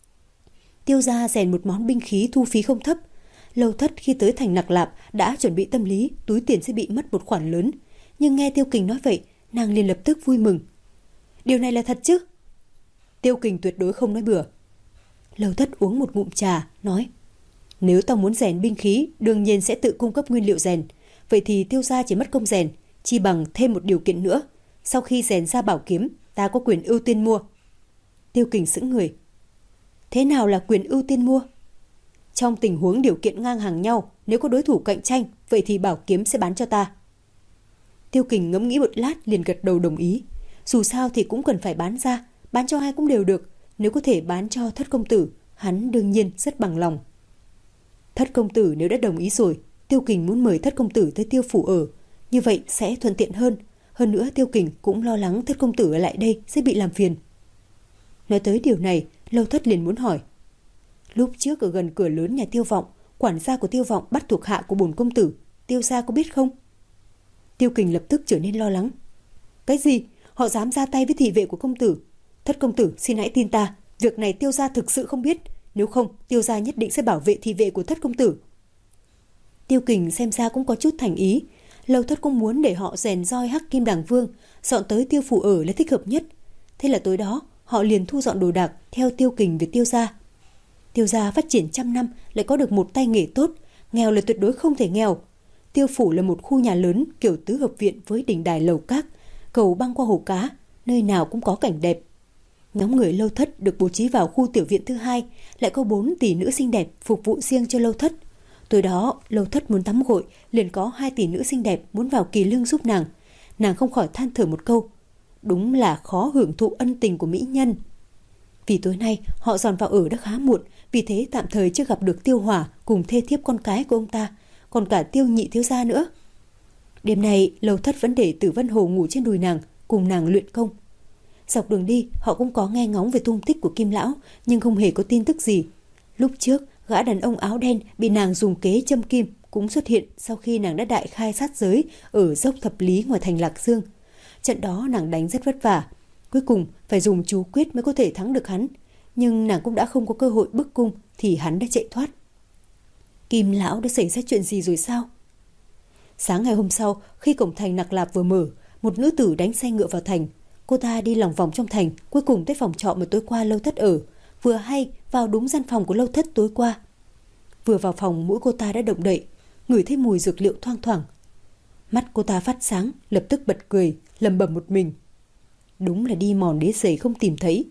Speaker 1: Tiêu gia rèn một món binh khí thu phí không thấp. Lâu Thất khi tới thành Nặc Lạp đã chuẩn bị tâm lý túi tiền sẽ bị mất một khoản lớn, nhưng nghe Tiêu Kình nói vậy, nàng liền lập tức vui mừng. Điều này là thật chứ? Tiêu Kình tuyệt đối không nói bừa. Lâu Thất uống một ngụm trà, nói: Nếu ta muốn rèn binh khí, đương nhiên sẽ tự cung cấp nguyên liệu rèn. Vậy thì Tiêu gia chỉ mất công rèn, chi bằng thêm một điều kiện nữa. Sau khi rèn ra bảo kiếm, ta có quyền ưu tiên mua. Tiêu Kình sững người. Thế nào là quyền ưu tiên mua? Trong tình huống điều kiện ngang hàng nhau, nếu có đối thủ cạnh tranh, vậy thì bảo kiếm sẽ bán cho ta. Tiêu Kình ngẫm nghĩ một lát liền gật đầu đồng ý. Dù sao thì cũng cần phải bán ra, bán cho ai cũng đều được. Nếu có thể bán cho Thất công tử, hắn đương nhiên rất bằng lòng. Thất công tử nếu đã đồng ý rồi, Tiêu Kình muốn mời Thất công tử tới Tiêu phủ ở, như vậy sẽ thuận tiện hơn. Hơn nữa Tiêu Kình cũng lo lắng Thất công tử ở lại đây sẽ bị làm phiền. Nói tới điều này, Lâu Thất liền muốn hỏi. Lúc trước ở gần cửa lớn nhà Tiêu Vọng, quản gia của Tiêu Vọng bắt thuộc hạ của bổn công tử, Tiêu gia có biết không? Tiêu Kình lập tức trở nên lo lắng. Cái gì? Họ dám ra tay với thị vệ của công tử? Thất công tử xin hãy tin ta, việc này Tiêu gia thực sự không biết. Nếu không, Tiêu gia nhất định sẽ bảo vệ thị vệ của Thất công tử. Tiêu Kình xem ra cũng có chút thành ý. Lâu Thất cũng muốn để họ rèn roi Hắc Kim Đàng Vương, dọn tới Tiêu phủ ở là thích hợp nhất. Thế là tối đó, họ liền thu dọn đồ đạc theo Tiêu Kình về Tiêu gia. Tiêu gia phát triển trăm năm lại có được một tay nghề tốt, nghèo là tuyệt đối không thể nghèo. Tiêu phủ là một khu nhà lớn kiểu tứ hợp viện với đình đài lầu các, cầu băng qua hồ cá, nơi nào cũng có cảnh đẹp. Nhóm người Lâu Thất được bố trí vào khu tiểu viện thứ hai, lại có bốn tỷ nữ xinh đẹp phục vụ riêng cho Lâu Thất. Tối đó, Lâu Thất muốn tắm gội, liền có hai tỷ nữ xinh đẹp muốn vào kỳ lương giúp nàng. Nàng không khỏi than thở một câu, đúng là khó hưởng thụ ân tình của mỹ nhân. Vì tối nay họ dọn vào ở đã khá muộn, vì thế tạm thời chưa gặp được Tiêu Hỏa cùng thê thiếp con cái của ông ta, còn cả Tiêu nhị thiếu gia nữa. Đêm nay Lâu Thất vẫn để Tử Vân Hồ ngủ trên đùi nàng, cùng nàng luyện công. Dọc đường đi họ cũng có nghe ngóng về tung tích của Kim lão, nhưng không hề có tin tức gì. Lúc trước gã đàn ông áo đen bị nàng dùng kế châm kim cũng xuất hiện sau khi nàng đã đại khai sát giới ở dốc Thập Lý ngoài thành Lạc Dương. Trận đó nàng đánh rất vất vả, cuối cùng phải dùng chú quyết mới có thể thắng được hắn, nhưng nàng cũng đã không có cơ hội bức cung thì hắn đã chạy thoát. Kim lão đã xảy ra chuyện gì rồi sao? Sáng ngày hôm sau, khi cổng thành Nặc Lạp vừa mở, một nữ tử đánh xe ngựa vào thành. Cô ta đi lòng vòng trong thành, cuối cùng tới phòng trọ mà tối qua Lâu Thất ở. Vừa hay vào đúng gian phòng của Lâu Thất tối qua. Vừa vào phòng, mũi cô ta đã động đậy, ngửi thấy mùi dược liệu thoang thoảng. Mắt cô ta phát sáng, lập tức bật cười, lẩm bẩm một mình. Đúng là đi mòn đế giày không tìm thấy.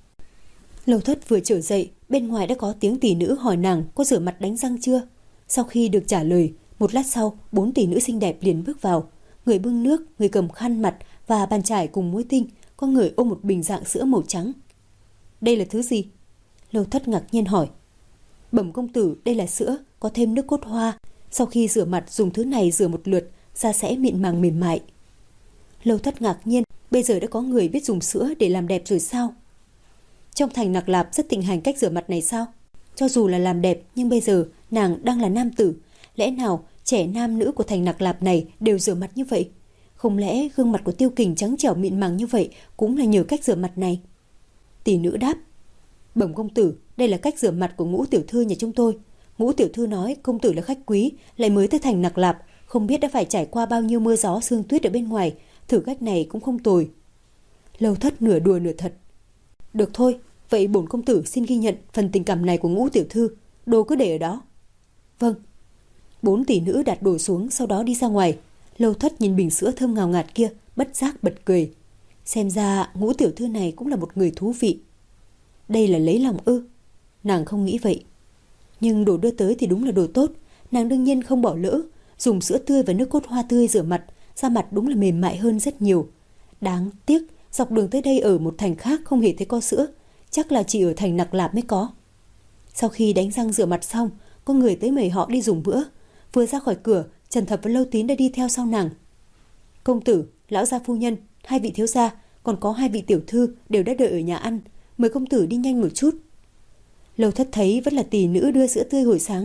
Speaker 1: Lâu Thất vừa trở dậy, bên ngoài đã có tiếng tỷ nữ hỏi nàng có rửa mặt đánh răng chưa. Sau khi được trả lời, một lát sau, bốn tỷ nữ xinh đẹp liền bước vào. Người bưng nước, người cầm khăn mặt và bàn chải cùng muối tinh, có người ôm một bình dạng sữa màu trắng. Đây là thứ gì? Lâu Thất ngạc nhiên hỏi. Bẩm công tử, đây là sữa, có thêm nước cốt hoa. Sau khi rửa mặt dùng thứ này rửa một lượt, da sẽ mịn màng mềm mại. Lâu Thất ngạc nhiên, bây giờ đã có người biết dùng sữa để làm đẹp rồi sao? Trong thành Nặc Lạp rất thịnh hành cách rửa mặt này sao? Cho dù là làm đẹp, nhưng bây giờ nàng đang là nam tử. Lẽ nào trẻ nam nữ của thành Nặc Lạp này đều rửa mặt như vậy? Không lẽ gương mặt của Tiêu Kình trắng trẻo mịn màng như vậy cũng là nhờ cách rửa mặt này? Tỷ nữ đáp. Bẩm công tử, đây là cách rửa mặt của Ngũ tiểu thư nhà chúng tôi. Ngũ tiểu thư nói công tử là khách quý, lại mới tới thành Nặc Lạp, không biết đã phải trải qua bao nhiêu mưa gió sương tuyết ở bên ngoài, thử cách này cũng không tồi. Lâu Thất nửa đùa nửa thật. Được thôi, vậy bổn công tử xin ghi nhận phần tình cảm này của Ngũ tiểu thư, đồ cứ để ở đó. Vâng. Bốn tỷ nữ đặt đồ xuống, sau đó đi ra ngoài. Lâu Thất nhìn bình sữa thơm ngào ngạt kia, bất giác bật cười. Xem ra Ngũ tiểu thư này cũng là một người thú vị. Đây là lấy lòng ư? Nàng không nghĩ vậy. Nhưng đồ đưa tới thì đúng là đồ tốt, nàng đương nhiên không bỏ lỡ. Dùng sữa tươi và nước cốt hoa tươi rửa mặt, da mặt đúng là mềm mại hơn rất nhiều. Đáng tiếc, dọc đường tới đây ở một thành khác không hề thấy có sữa, chắc là chỉ ở thành Nặc Lạp mới có. Sau khi đánh răng rửa mặt xong, có người tới mời họ đi dùng bữa. Vừa ra khỏi cửa, Trần Thập và Lâu Tín đã đi theo sau nàng. Công tử, lão gia phu nhân, hai vị thiếu gia, còn có hai vị tiểu thư đều đã đợi ở nhà ăn, mời công tử đi nhanh một chút. Lâu Thất thấy vẫn là tỷ nữ đưa sữa tươi hồi sáng,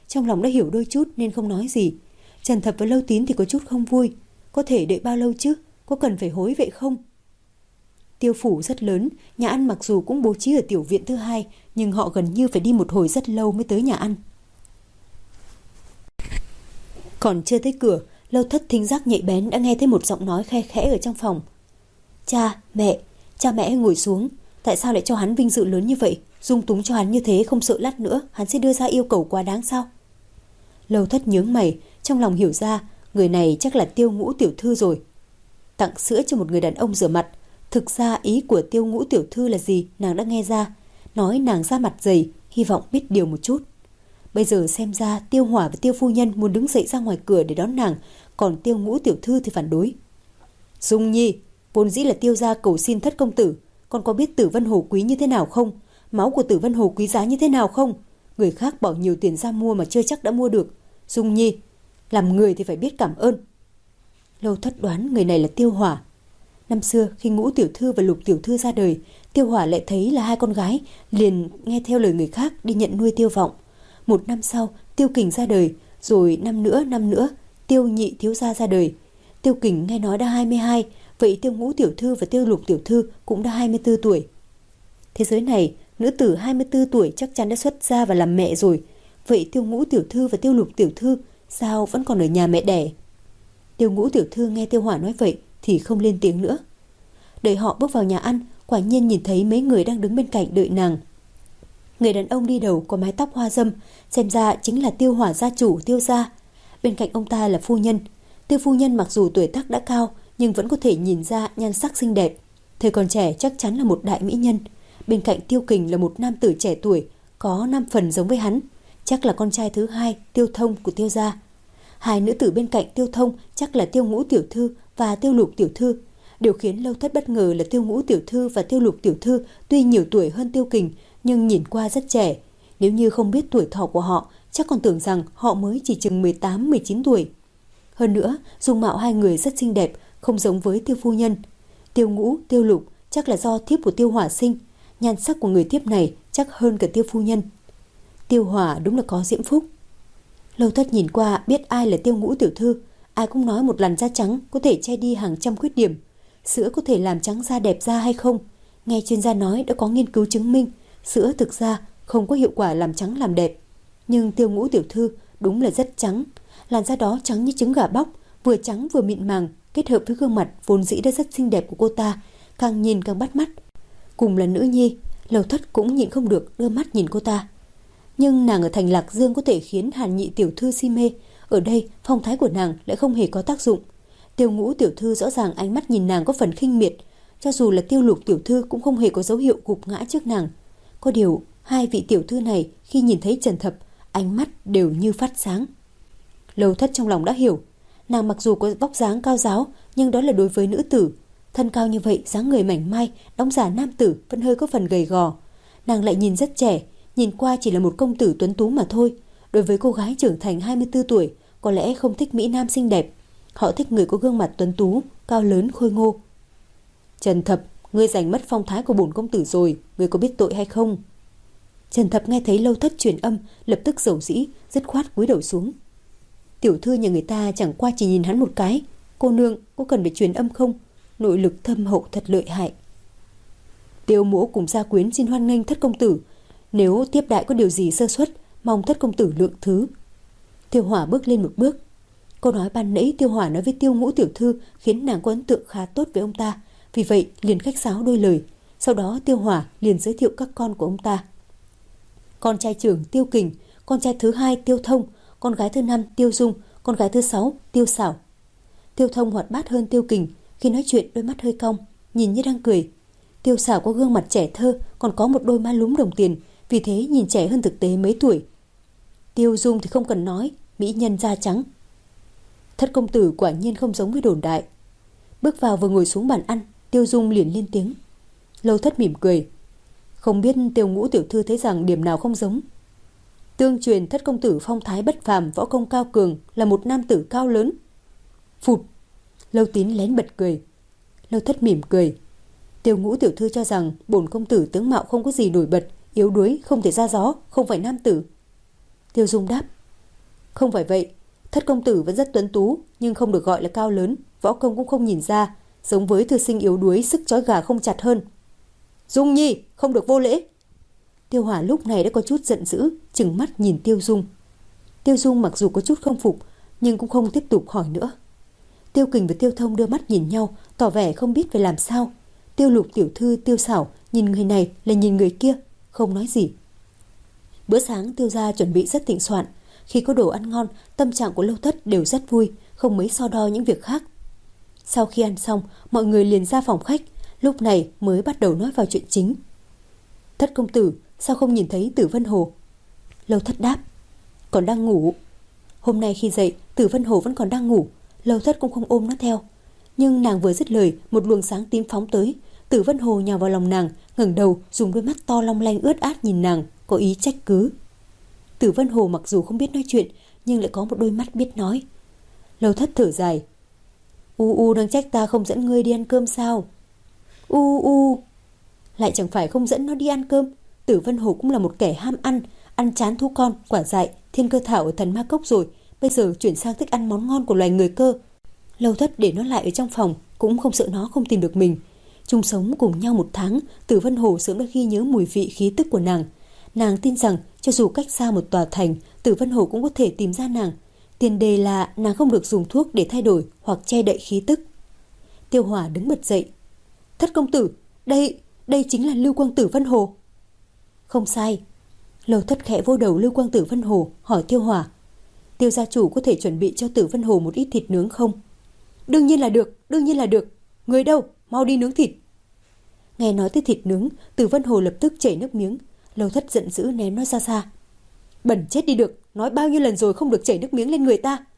Speaker 1: trong lòng đã hiểu đôi chút nên không nói gì. Trần Thập và Lâu Tín thì có chút không vui. Có thể đợi bao lâu chứ? Có cần phải hối vậy không? Tiêu phủ rất lớn, nhà ăn mặc dù cũng bố trí ở tiểu viện thứ hai, nhưng họ gần như phải đi một hồi rất lâu mới tới nhà ăn. Còn chưa tới cửa, Lâu Thất thính giác nhạy bén đã nghe thấy một giọng nói khe khẽ ở trong phòng. Cha, mẹ, cha mẹ hãy ngồi xuống. Tại sao lại cho hắn vinh dự lớn như vậy? Dung túng cho hắn như thế không sợ lát nữa hắn sẽ đưa ra yêu cầu quá đáng sao? Lâu Thất nhướng mày, trong lòng hiểu ra người này chắc là Tiêu Ngũ tiểu thư rồi. Tặng sữa cho một người đàn ông rửa mặt. Thực ra ý của Tiêu Ngũ tiểu thư là gì nàng đã nghe ra. Nói nàng ra mặt dày, hy vọng biết điều một chút. Bây giờ xem ra Tiêu Hỏa và Tiêu phu nhân muốn đứng dậy ra ngoài cửa để đón nàng, còn Tiêu Ngũ tiểu thư thì phản đối. Dung Nhi, vốn dĩ là Tiêu gia cầu xin Thất công tử, con có biết Tử Vân Hồ quý như thế nào không? Máu của Tử Vân Hồ quý giá như thế nào không? Người khác bỏ nhiều tiền ra mua mà chưa chắc đã mua được. Dung Nhi, làm người thì phải biết cảm ơn. Lâu Thất đoán người này là Tiêu Hỏa. Năm xưa khi Ngũ tiểu thư và Lục tiểu thư ra đời, Tiêu Hỏa lại thấy là hai con gái, liền nghe theo lời người khác đi nhận nuôi Tiêu Vọng. Một năm sau, Tiêu Kình ra đời, rồi năm nữa, năm nữa, Tiêu Nhị thiếu gia ra đời. Tiêu Kình nghe nói đã hai mươi hai, vậy Tiêu Ngũ tiểu thư và Tiêu Lục tiểu thư cũng đã hai mươi tư tuổi. Thế giới này, nữ tử hai mươi tư tuổi chắc chắn đã xuất gia và làm mẹ rồi. Vậy Tiêu Ngũ tiểu thư và Tiêu Lục tiểu thư sao vẫn còn ở nhà mẹ đẻ? Tiêu Ngũ tiểu thư nghe Tiêu Hỏa nói vậy thì không lên tiếng nữa. Đợi họ bước vào nhà ăn, quả nhiên nhìn thấy mấy người đang đứng bên cạnh đợi nàng. Người đàn ông đi đầu có mái tóc hoa dâm, xem ra chính là Tiêu Hỏa gia chủ Tiêu gia. Bên cạnh ông ta là phu nhân. Tiêu phu nhân mặc dù tuổi tác đã cao nhưng vẫn có thể nhìn ra nhan sắc xinh đẹp. Thời còn trẻ chắc chắn là một đại mỹ nhân. Bên cạnh Tiêu Kình là một nam tử trẻ tuổi, có năm phần giống với hắn, chắc là con trai thứ hai Tiêu Thông của Tiêu gia. Hai nữ tử bên cạnh Tiêu Thông chắc là Tiêu Ngũ tiểu thư và Tiêu Lục tiểu thư. Điều khiến Lâu Thất bất ngờ là Tiêu Ngũ tiểu thư và Tiêu Lục tiểu thư tuy nhiều tuổi hơn Tiêu Kình nhưng nhìn qua rất trẻ. Nếu như không biết tuổi thọ của họ, chắc còn tưởng rằng họ mới chỉ chừng mười tám mười chín tuổi. Hơn nữa, dung mạo hai người rất xinh đẹp, không giống với Tiêu phu nhân. Tiêu Ngũ, Tiêu Lục chắc là do thiếp của Tiêu Hỏa sinh, nhan sắc của người thiếp này chắc hơn cả Tiêu phu nhân. Tiêu Hỏa đúng là có diễm phúc. Lâu Thất nhìn qua biết ai là Tiêu Ngũ tiểu thư, ai cũng nói một làn da trắng có thể che đi hàng trăm khuyết điểm. Sữa có thể làm trắng da đẹp da hay không? Nghe chuyên gia nói đã có nghiên cứu chứng minh sữa thực ra không có hiệu quả làm trắng làm đẹp. Nhưng Tiêu Ngũ tiểu thư đúng là rất trắng. Làn da đó trắng như trứng gà bóc, vừa trắng vừa mịn màng, kết hợp với gương mặt vốn dĩ đã rất xinh đẹp của cô ta, càng nhìn càng bắt mắt. Cùng là nữ nhi, Lâu Thất cũng nhịn không được đưa mắt nhìn cô ta. Nhưng nàng ở thành Lạc Dương có thể khiến Hàn Nhị tiểu thư si mê, ở đây phong thái của nàng lại không hề có tác dụng. Tiêu Ngũ tiểu thư rõ ràng ánh mắt nhìn nàng có phần khinh miệt, cho dù là Tiêu Lục tiểu thư cũng không hề có dấu hiệu gục ngã trước nàng. Có điều, hai vị tiểu thư này khi nhìn thấy Trần Thập, ánh mắt đều như phát sáng. Lâu Thất trong lòng đã hiểu, nàng mặc dù có vóc dáng cao ráo, nhưng đó là đối với nữ tử. Thân cao như vậy, dáng người mảnh mai, đóng giả nam tử vẫn hơi có phần gầy gò. Nàng lại nhìn rất trẻ, nhìn qua chỉ là một công tử tuấn tú mà thôi. Đối với cô gái trưởng thành hai mươi tư tuổi, có lẽ không thích mỹ nam xinh đẹp. Họ thích người có gương mặt tuấn tú, cao lớn khôi ngô. Trần Thập, ngươi giành mất phong thái của bổn công tử rồi, ngươi có biết tội hay không? Trần Thập nghe thấy Lâu Thất truyền âm, lập tức dầu dĩ, dứt khoát cúi đầu xuống. Tiểu thư nhà người ta chẳng qua chỉ nhìn hắn một cái. Cô nương, có cần phải truyền âm không? Nội lực thâm hậu thật lợi hại. Tiêu Mỗ cùng gia quyến xin hoan nghênh Thất công tử. Nếu tiếp đại có điều gì sơ suất, mong Thất công tử lượng thứ. Tiêu Hỏa bước lên một bước. Câu nói ban nãy Tiêu Hỏa nói với Tiêu Ngũ tiểu thư khiến nàng có ấn tượng khá tốt với ông ta, vì vậy liền khách sáo đôi lời. Sau đó Tiêu Hỏa liền giới thiệu các con của ông ta. Con trai trưởng Tiêu Kình, con trai thứ hai Tiêu Thông, con gái thứ năm Tiêu Dung, con gái thứ sáu Tiêu Xảo. Tiêu Thông hoạt bát hơn Tiêu Kình, khi nói chuyện đôi mắt hơi cong, nhìn như đang cười. Tiêu Xảo có gương mặt trẻ thơ, còn có một đôi má lúm đồng tiền, vì thế nhìn trẻ hơn thực tế mấy tuổi. Tiêu Dung thì không cần nói, mỹ nhân da trắng. Thất công tử quả nhiên không giống với đồn đại. Bước vào vừa ngồi xuống bàn ăn, Tiêu Dung liền lên tiếng. Lâu Thất mỉm cười. Không biết Tiêu Ngũ tiểu thư thấy rằng điểm nào không giống. Tương truyền Thất công tử phong thái bất phàm, võ công cao cường, là một nam tử cao lớn. Phụt. Lâu Tín lén bật cười. Lâu Thất mỉm cười. Tiêu Ngũ tiểu thư cho rằng bổn công tử tướng mạo không có gì nổi bật, yếu đuối, không thể ra gió, không phải nam tử. Tiêu Dung đáp. Không phải vậy, thất công tử vẫn rất tuấn tú, nhưng không được gọi là cao lớn, võ công cũng không nhìn ra, giống với thư sinh yếu đuối, sức trói gà không chặt hơn. Dung Nhi, không được vô lễ. Tiêu Hỏa lúc này đã có chút giận dữ, trừng mắt nhìn Tiêu Dung. Tiêu Dung mặc dù có chút không phục, nhưng cũng không tiếp tục hỏi nữa. Tiêu Kình và Tiêu Thông đưa mắt nhìn nhau, tỏ vẻ không biết phải làm sao. Tiêu Lục tiểu thư Tiêu Xảo nhìn người này là nhìn người kia, không nói gì. Bữa sáng Tiêu gia chuẩn bị rất thịnh soạn, khi có đồ ăn ngon, tâm trạng của Lâu Thất đều rất vui, không mấy so đo những việc khác. Sau khi ăn xong, mọi người liền ra phòng khách, lúc này mới bắt đầu nói vào chuyện chính. Thất công tử, sao không nhìn thấy Tử Vân Hồ? Lâu Thất đáp, còn đang ngủ. Hôm nay khi dậy, Tử Vân Hồ vẫn còn đang ngủ, Lâu Thất cũng không ôm nó theo. Nhưng nàng vừa dứt lời, một luồng sáng tím phóng tới, Tử Vân Hồ nhào vào lòng nàng, ngẩng đầu, dùng đôi mắt to long lanh ướt át nhìn nàng, có ý trách cứ. Tử Vân Hồ mặc dù không biết nói chuyện, nhưng lại có một đôi mắt biết nói. Lâu Thất thở dài. U U đang trách ta không dẫn ngươi đi ăn cơm sao? U U lại chẳng phải không dẫn nó đi ăn cơm. Tử Vân Hồ cũng là một kẻ ham ăn, ăn chán thú con, quả dại, thiên cơ thảo ở thần ma cốc rồi, bây giờ chuyển sang thích ăn món ngon của loài người cơ. Lâu Thất để nó lại ở trong phòng, cũng không sợ nó không tìm được mình. Chung sống cùng nhau một tháng, Tử Vân Hồ sớm đã ghi nhớ mùi vị khí tức của nàng. Nàng tin rằng cho dù cách xa một tòa thành, Tử Vân Hồ cũng có thể tìm ra nàng. Tiền đề là nàng không được dùng thuốc để thay đổi hoặc che đậy khí tức. Tiêu Hỏa đứng bật dậy. Thất công tử, đây, đây chính là Lưu Quang Tử Vân Hồ. Không sai. Lâu Thất khẽ vô đầu Lưu Quang Tử Vân Hồ, hỏi Tiêu Hỏa. Tiêu gia chủ có thể chuẩn bị cho Tử Vân Hồ một ít thịt nướng không? Đương nhiên là được, đương nhiên là được. Người đâu, mau đi nướng thịt. Nghe nói tới thịt nướng, Tử Vân Hồ lập tức chảy nước miếng. Lâu Thất giận dữ ném nó ra xa. Bẩn chết đi được, nói bao nhiêu lần rồi không được chảy nước miếng lên người ta.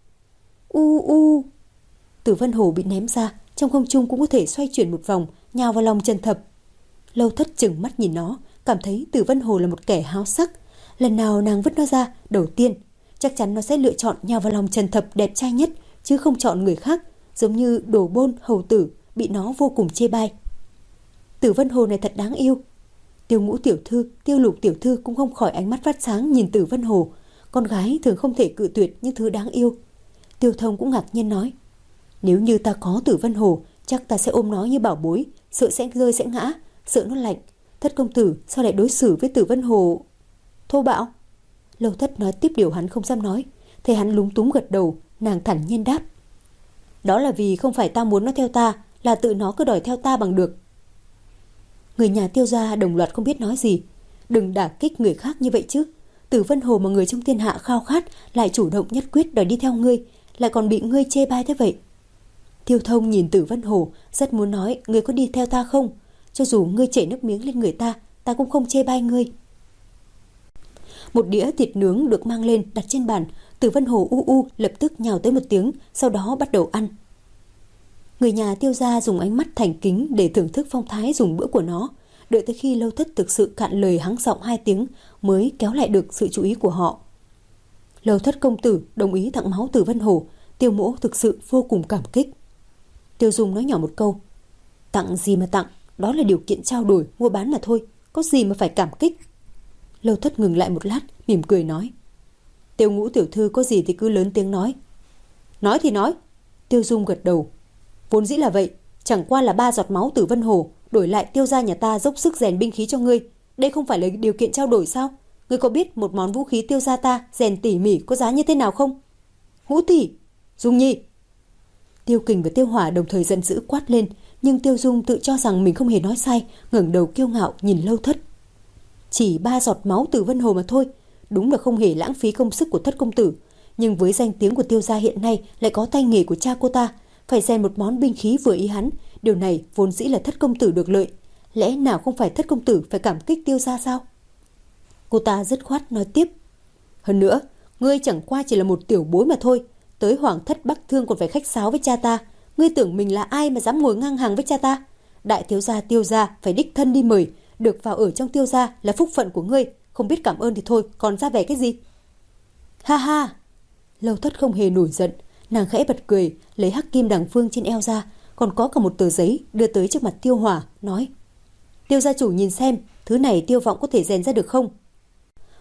Speaker 1: U u. Tử Vân Hồ bị ném ra, trong không trung cũng có thể xoay chuyển một vòng, nhào vào lòng Trần Thập. Lâu Thất chừng mắt nhìn nó, cảm thấy Tử Vân Hồ là một kẻ háo sắc. Lần nào nàng vứt nó ra, đầu tiên chắc chắn nó sẽ lựa chọn nhào vào lòng Trần Thập đẹp trai nhất, chứ không chọn người khác, giống như Đồ Bôn hầu tử bị nó vô cùng chê bai. Tử Vân Hồ này thật đáng yêu. Tiêu Ngũ tiểu thư, Tiêu Lục tiểu thư cũng không khỏi ánh mắt phát sáng nhìn Tử Vân Hồ. Con gái thường không thể cự tuyệt những thứ đáng yêu. Tiêu Thông cũng ngạc nhiên nói, nếu như ta có Tử Vân Hồ, chắc ta sẽ ôm nó như bảo bối, sợ sẽ rơi sẽ ngã, sợ nó lạnh. Thất công tử sao lại đối xử với Tử Vân Hồ thô bạo? Lâu Thất nói tiếp điều hắn không dám nói. Thấy hắn lúng túng gật đầu, nàng thản nhiên đáp, đó là vì không phải ta muốn nó theo ta, là tự nó cứ đòi theo ta bằng được. Người nhà Tiêu gia đồng loạt không biết nói gì. Đừng đả kích người khác như vậy chứ. Tử Vân Hồ mà người trong thiên hạ khao khát, lại chủ động nhất quyết đòi đi theo ngươi, lại còn bị ngươi chê bai thế vậy. Tiêu Thông nhìn Tử Vân Hồ, rất muốn nói, ngươi có đi theo ta không? Cho dù ngươi chảy nước miếng lên người ta, ta cũng không chê bai ngươi. Một đĩa thịt nướng được mang lên đặt trên bàn. Tử Vân Hồ u u lập tức nhào tới một tiếng, sau đó bắt đầu ăn. Người nhà Tiêu gia dùng ánh mắt thành kính để thưởng thức phong thái dùng bữa của nó. Đợi tới khi Lâu Thất thực sự cạn lời hắng giọng hai tiếng mới kéo lại được sự chú ý của họ. Lâu Thất công tử đồng ý tặng máu Tử Vân Hồ, Tiêu mỗ thực sự vô cùng cảm kích. Tiêu Dung nói nhỏ một câu, tặng gì mà tặng, đó là điều kiện trao đổi mua bán mà thôi, có gì mà phải cảm kích. Lâu Thất ngừng lại một lát, mỉm cười nói, Tiêu Ngũ tiểu thư có gì thì cứ lớn tiếng nói. Nói thì nói. Tiêu Dung gật đầu. Vốn dĩ là vậy, chẳng qua là ba giọt máu Tử Vân Hồ đổi lại Tiêu gia nhà ta dốc sức rèn binh khí cho ngươi, đây không phải là điều kiện trao đổi sao? Ngươi có biết một món vũ khí Tiêu gia ta rèn tỉ mỉ có giá như thế nào không? Hũ tỷ, Dung Nhi. Tiêu Kình và Tiêu Hỏa đồng thời giận dữ quát lên, nhưng Tiêu Dung tự cho rằng mình không hề nói sai, ngẩng đầu kiêu ngạo nhìn Lâu Thất. Chỉ ba giọt máu Tử Vân Hồ mà thôi, đúng là không hề lãng phí công sức của Thất công tử, nhưng với danh tiếng của Tiêu gia hiện nay lại có tay nghề của cha cô ta, phải rèn một món binh khí vừa ý hắn, điều này vốn dĩ là Thất công tử được lợi, lẽ nào không phải Thất công tử phải cảm kích Tiêu gia sao? Cô ta dứt khoát nói tiếp, hơn nữa, ngươi chẳng qua chỉ là một tiểu bối mà thôi, tới Hoàng thất Bắc Thương còn phải khách sáo với cha ta, ngươi tưởng mình là ai mà dám ngồi ngang hàng với cha ta? Đại thiếu gia Tiêu gia phải đích thân đi mời, được vào ở trong Tiêu gia là phúc phận của ngươi, không biết cảm ơn thì thôi, còn ra vẻ cái gì? Ha ha. Lâu Thất không hề nổi giận, nàng khẽ bật cười, lấy hắc kim đằng phương trên eo ra, còn có cả một tờ giấy đưa tới trước mặt Tiêu Hỏa, nói, Tiêu gia chủ nhìn xem, thứ này Tiêu vọng có thể rèn ra được không?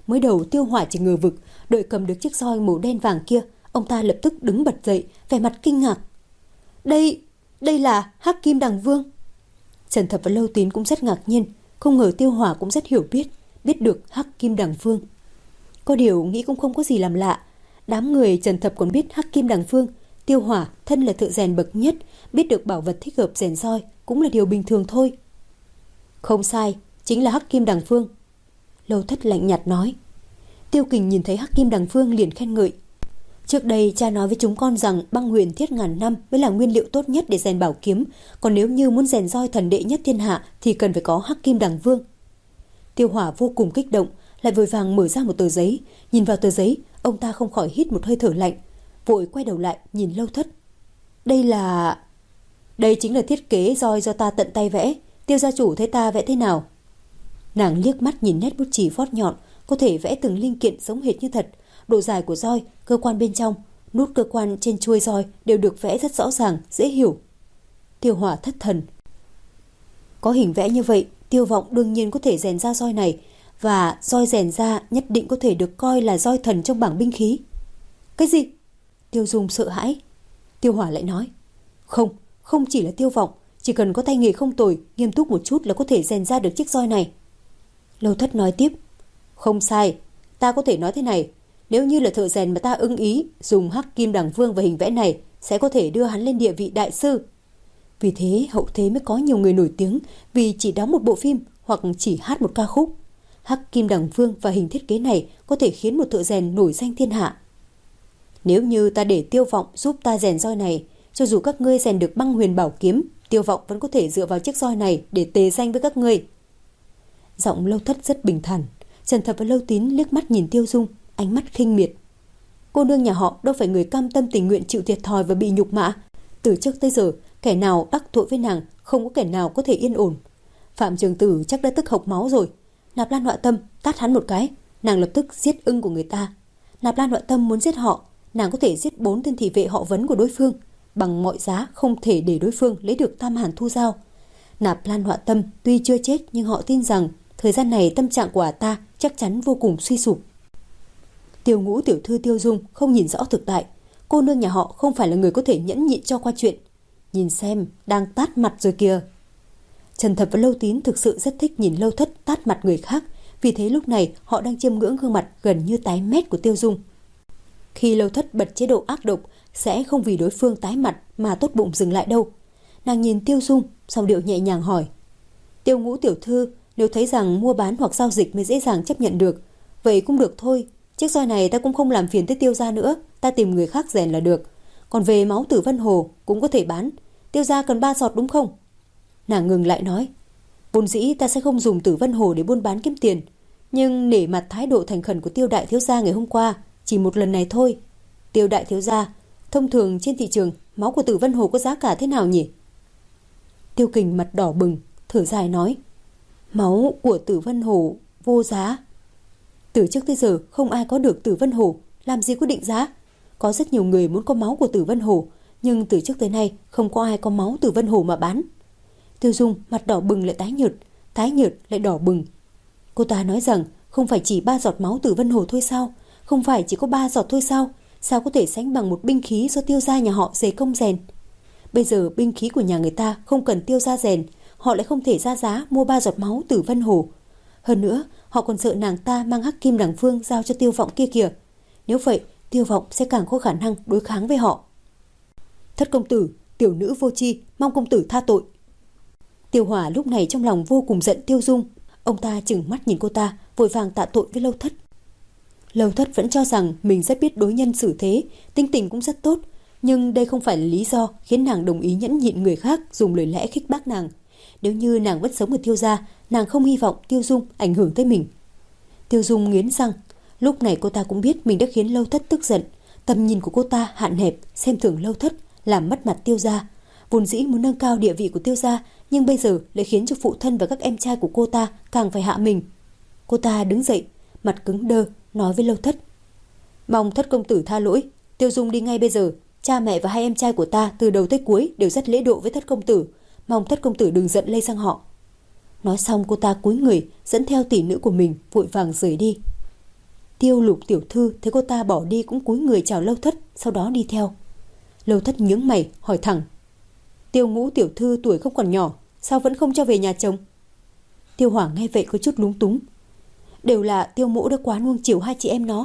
Speaker 1: Mới đầu Tiêu Hỏa chỉ ngờ vực, đợi cầm được chiếc roi màu đen vàng kia, ông ta lập tức đứng bật dậy, vẻ mặt kinh ngạc. Đây, đây là Hắc Kim Đằng Vương. Trần Thập và Lâu Tín cũng rất ngạc nhiên, không ngờ Tiêu Hỏa cũng rất hiểu biết, biết được Hắc Kim Đằng Vương. Có điều nghĩ cũng không có gì làm lạ. Đám người Trần Thập còn biết Hắc Kim Đằng Vương, Tiêu Hỏa thân là thợ rèn bậc nhất, biết được bảo vật thích hợp rèn roi cũng là điều bình thường thôi. Không sai, chính là Hắc Kim Đằng Vương. Lâu Thất lạnh nhạt nói. Tiêu Kình nhìn thấy Hắc Kim Đằng Vương liền khen ngợi. Trước đây cha nói với chúng con rằng băng huyền thiết ngàn năm mới là nguyên liệu tốt nhất để rèn bảo kiếm, còn nếu như muốn rèn roi thần đệ nhất thiên hạ thì cần phải có Hắc Kim Đằng Vương. Tiêu Hỏa vô cùng kích động, lại vội vàng mở ra một tờ giấy, nhìn vào tờ giấy, ông ta không khỏi hít một hơi thở lạnh, vội quay đầu lại nhìn Lâu Thất. Đây là... Đây chính là thiết kế roi do ta tận tay vẽ, Tiêu gia chủ thấy ta vẽ thế nào? Nàng liếc mắt nhìn nét bút chì vót nhọn, có thể vẽ từng linh kiện giống hệt như thật, độ dài của roi, cơ quan bên trong, nút cơ quan trên chuôi roi đều được vẽ rất rõ ràng, dễ hiểu. Tiêu Hỏa thất thần. Có hình vẽ như vậy, Tiêu Vọng đương nhiên có thể rèn ra roi này, và roi rèn ra nhất định có thể được coi là roi thần trong bảng binh khí. Cái gì? Tiêu Dung sợ hãi. Tiêu Hỏa lại nói. Không, không chỉ là Tiêu Vọng, chỉ cần có tay nghề không tồi, nghiêm túc một chút là có thể rèn ra được chiếc roi này. Lâu Thất nói tiếp. Không sai, ta có thể nói thế này. Nếu như là thợ rèn mà ta ưng ý, dùng Hắc Kim Đằng Vương và hình vẽ này sẽ có thể đưa hắn lên địa vị đại sư. Vì thế hậu thế mới có nhiều người nổi tiếng vì chỉ đóng một bộ phim hoặc chỉ hát một ca khúc. Hắc Kim Đằng Vương và hình thiết kế này có thể khiến một thợ rèn nổi danh thiên hạ. Nếu như ta để Tiêu Vọng giúp ta rèn roi này, cho dù các ngươi rèn được băng huyền bảo kiếm, Tiêu Vọng vẫn có thể dựa vào chiếc roi này để tề danh với các ngươi. Giọng Lâu Thất rất bình thản. Trần Thập và Lâu Tín liếc mắt nhìn Tiêu Dung, ánh mắt khinh miệt. Cô nương nhà họ đâu phải người cam tâm tình nguyện chịu thiệt thòi và bị nhục mạ. Từ trước tới giờ, kẻ nào đắc tội với nàng, không có kẻ nào có thể yên ổn. Phạm Trường Tử chắc đã tức hộc máu rồi. Nạp Lan Họa Tâm tát hắn một cái, nàng lập tức giết ưng của người ta. Nạp Lan Họa Tâm muốn giết họ, nàng có thể giết bốn tên thị vệ họ Vấn của đối phương, bằng mọi giá không thể để đối phương lấy được Tam Hàn Thu Giao. Nạp Lan Họa Tâm tuy chưa chết nhưng họ tin rằng thời gian này tâm trạng của ả ta chắc chắn vô cùng suy sụp. Tiêu Ngũ tiểu thư Tiêu Dung không nhìn rõ thực tại, cô nương nhà họ không phải là người có thể nhẫn nhịn cho qua chuyện. Nhìn xem, đang tát mặt rồi kìa. Trần Thập và Lâu Tín thực sự rất thích nhìn Lâu Thất tát mặt người khác, vì thế lúc này họ đang chiêm ngưỡng gương mặt gần như tái mét của Tiêu Dung. Khi Lâu Thất bật chế độ ác độc, sẽ không vì đối phương tái mặt mà tốt bụng dừng lại đâu. Nàng nhìn Tiêu Dung, sau điệu nhẹ nhàng hỏi. Tiêu Ngũ tiểu thư, nếu thấy rằng mua bán hoặc giao dịch mới dễ dàng chấp nhận được, vậy cũng được thôi. Chiếc roi này ta cũng không làm phiền tới Tiêu gia nữa, ta tìm người khác rèn là được. Còn về máu Tử Vân Hồ cũng có thể bán. Tiêu gia cần ba giọt đúng không? Nàng ngừng lại nói. Vốn dĩ ta sẽ không dùng Tử Vân Hồ để buôn bán kiếm tiền, nhưng nể mặt thái độ thành khẩn của Tiêu đại thiếu gia ngày hôm qua, chỉ một lần này thôi. Tiêu đại thiếu gia, thông thường trên thị trường máu của Tử Vân Hồ có giá cả thế nào nhỉ? Tiêu Kình mặt đỏ bừng, thở dài nói. Máu của Tử Vân Hồ vô giá. Từ trước tới giờ không ai có được Tử Vân Hồ, làm gì có định giá. Có rất nhiều người muốn có máu của Tử Vân Hồ, nhưng từ trước tới nay không có ai có máu Tử Vân Hồ mà bán. Tiêu Dung mặt đỏ bừng lại tái nhợt, tái nhợt lại đỏ bừng. Cô ta nói rằng không phải chỉ ba giọt máu Tử Vân Hồ thôi sao? Không phải chỉ có ba giọt thôi sao? Sao có thể sánh bằng một binh khí do Tiêu gia nhà họ dày công rèn? Bây giờ binh khí của nhà người ta không cần Tiêu gia rèn, họ lại không thể ra giá mua ba giọt máu Tử Vân Hồ. Hơn nữa, họ còn sợ nàng ta mang Hắc Kim Đằng Vương giao cho Tiêu Vọng kia kìa. Nếu vậy, Tiêu Vọng sẽ càng có khả năng đối kháng với họ. Thất công tử, tiểu nữ vô tri, mong công tử tha tội. Tiêu Hỏa lúc này trong lòng vô cùng giận Tiêu Dung. Ông ta chừng mắt nhìn cô ta, vội vàng tạ tội với Lâu Thất. Lâu Thất vẫn cho rằng mình rất biết đối nhân xử thế, tính tình cũng rất tốt, nhưng đây không phải là lý do khiến nàng đồng ý nhẫn nhịn người khác dùng lời lẽ khích bác nàng. Nếu như nàng vẫn sống ở Tiêu gia, nàng không hy vọng Tiêu Dung ảnh hưởng tới mình. Tiêu Dung nghiến răng, lúc này cô ta cũng biết mình đã khiến Lâu Thất tức giận. Tầm nhìn của cô ta hạn hẹp, xem thường Lâu Thất, làm mất mặt Tiêu gia. Vốn dĩ muốn nâng cao địa vị của Tiêu gia, nhưng bây giờ lại khiến cho phụ thân và các em trai của cô ta càng phải hạ mình. Cô ta đứng dậy, mặt cứng đơ, nói với Lâu Thất. Mong Thất công tử tha lỗi, Tiêu Dung đi ngay bây giờ. Cha mẹ và hai em trai của ta từ đầu tới cuối đều rất lễ độ với Thất công tử. Mong Thất công tử đừng giận lây sang họ. Nói xong cô ta cúi người dẫn theo tỷ nữ của mình vội vàng rời đi. Tiêu Lục tiểu thư thấy cô ta bỏ đi cũng cúi người chào Lâu Thất, sau đó đi theo. Lâu Thất nhướng mày hỏi thẳng: Tiêu Ngũ tiểu thư tuổi không còn nhỏ, sao vẫn không cho về nhà chồng? Tiêu Hỏa nghe vậy có chút lúng túng. Đều là Tiêu Mỗ đã quá nuông chiều hai chị em nó.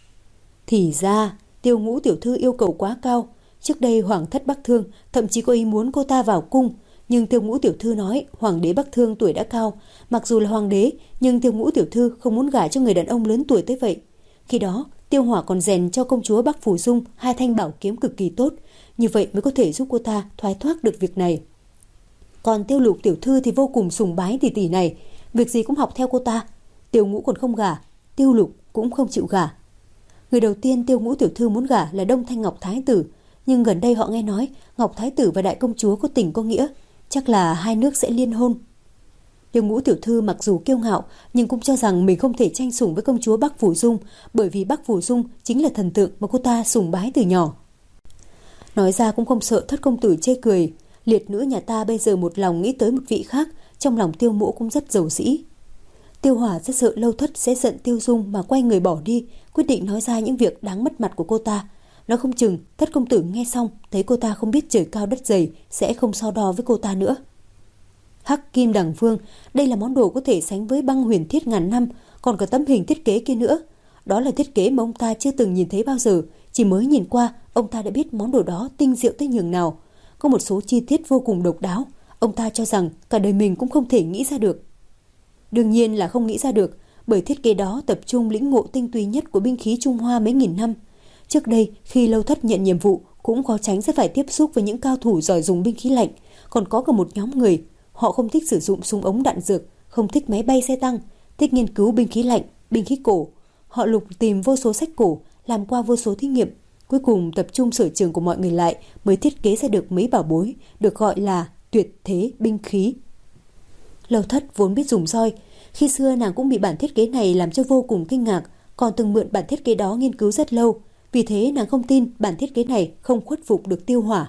Speaker 1: Thì ra Tiêu Ngũ tiểu thư yêu cầu quá cao. Trước đây Hoàng thất Bắc Thương thậm chí có ý muốn cô ta vào cung, nhưng Tiêu Ngũ tiểu thư nói Hoàng đế Bắc Thương tuổi đã cao, mặc dù là hoàng đế nhưng Tiêu Ngũ tiểu thư không muốn gả cho người đàn ông lớn tuổi tới vậy. Khi đó Tiêu Hỏa còn rèn cho công chúa Bắc Phủ Dung hai thanh bảo kiếm cực kỳ tốt, như vậy mới có thể giúp cô ta thoái thoát được việc này. Còn Tiêu Lục tiểu thư thì vô cùng sùng bái tỷ tỷ này, việc gì cũng học theo cô ta. Tiêu Ngũ còn không gả, Tiêu Lục cũng không chịu gả. Người đầu tiên Tiêu Ngũ tiểu thư muốn gả là Đông Thanh Ngọc Thái tử, nhưng gần đây họ nghe nói Ngọc Thái tử và đại công chúa có tình có nghĩa, chắc là hai nước sẽ liên hôn. Tiêu Ngũ tiểu thư mặc dù kiêu ngạo nhưng cũng cho rằng mình không thể tranh sủng với công chúa Bắc Phủ Dung, bởi vì Bắc Phủ Dung chính là thần tượng mà cô ta sùng bái từ nhỏ. Nói ra cũng không sợ Thất công tử chê cười, liệt nữ nhà ta bây giờ một lòng nghĩ tới một vị khác, trong lòng Tiêu Mỗ cũng rất giàu dĩ. Tiêu Hỏa rất sợ Lâu Thất sẽ giận Tiêu Dung mà quay người bỏ đi, quyết định nói ra những việc đáng mất mặt của cô ta. Nó không chừng Thất công tử nghe xong thấy cô ta không biết trời cao đất dày sẽ không so đo với cô ta nữa. Hắc Kim Đằng Vương, đây là món đồ có thể sánh với băng huyền thiết ngàn năm, còn có tấm hình thiết kế kia nữa. Đó là thiết kế mà ông ta chưa từng nhìn thấy bao giờ, chỉ mới nhìn qua ông ta đã biết món đồ đó tinh diệu tới nhường nào. Có một số chi tiết vô cùng độc đáo, ông ta cho rằng cả đời mình cũng không thể nghĩ ra được. Đương nhiên là không nghĩ ra được, bởi thiết kế đó tập trung lĩnh ngộ tinh túy nhất của binh khí Trung Hoa mấy nghìn năm. Trước đây khi Lâu Thất nhận nhiệm vụ cũng có tránh sẽ phải tiếp xúc với những cao thủ giỏi dùng binh khí lạnh, còn có cả một nhóm người, họ không thích sử dụng súng ống đạn dược, không thích máy bay xe tăng, thích nghiên cứu binh khí lạnh, binh khí cổ. Họ lục tìm vô số sách cổ, làm qua vô số thí nghiệm, cuối cùng tập trung sở trường của mọi người lại mới thiết kế ra được mấy bảo bối được gọi là tuyệt thế binh khí. Lâu Thất vốn biết dùng roi, khi xưa nàng cũng bị bản thiết kế này làm cho vô cùng kinh ngạc, còn từng mượn bản thiết kế đó nghiên cứu rất lâu, vì thế nàng không tin bản thiết kế này không khuất phục được Tiêu Hỏa.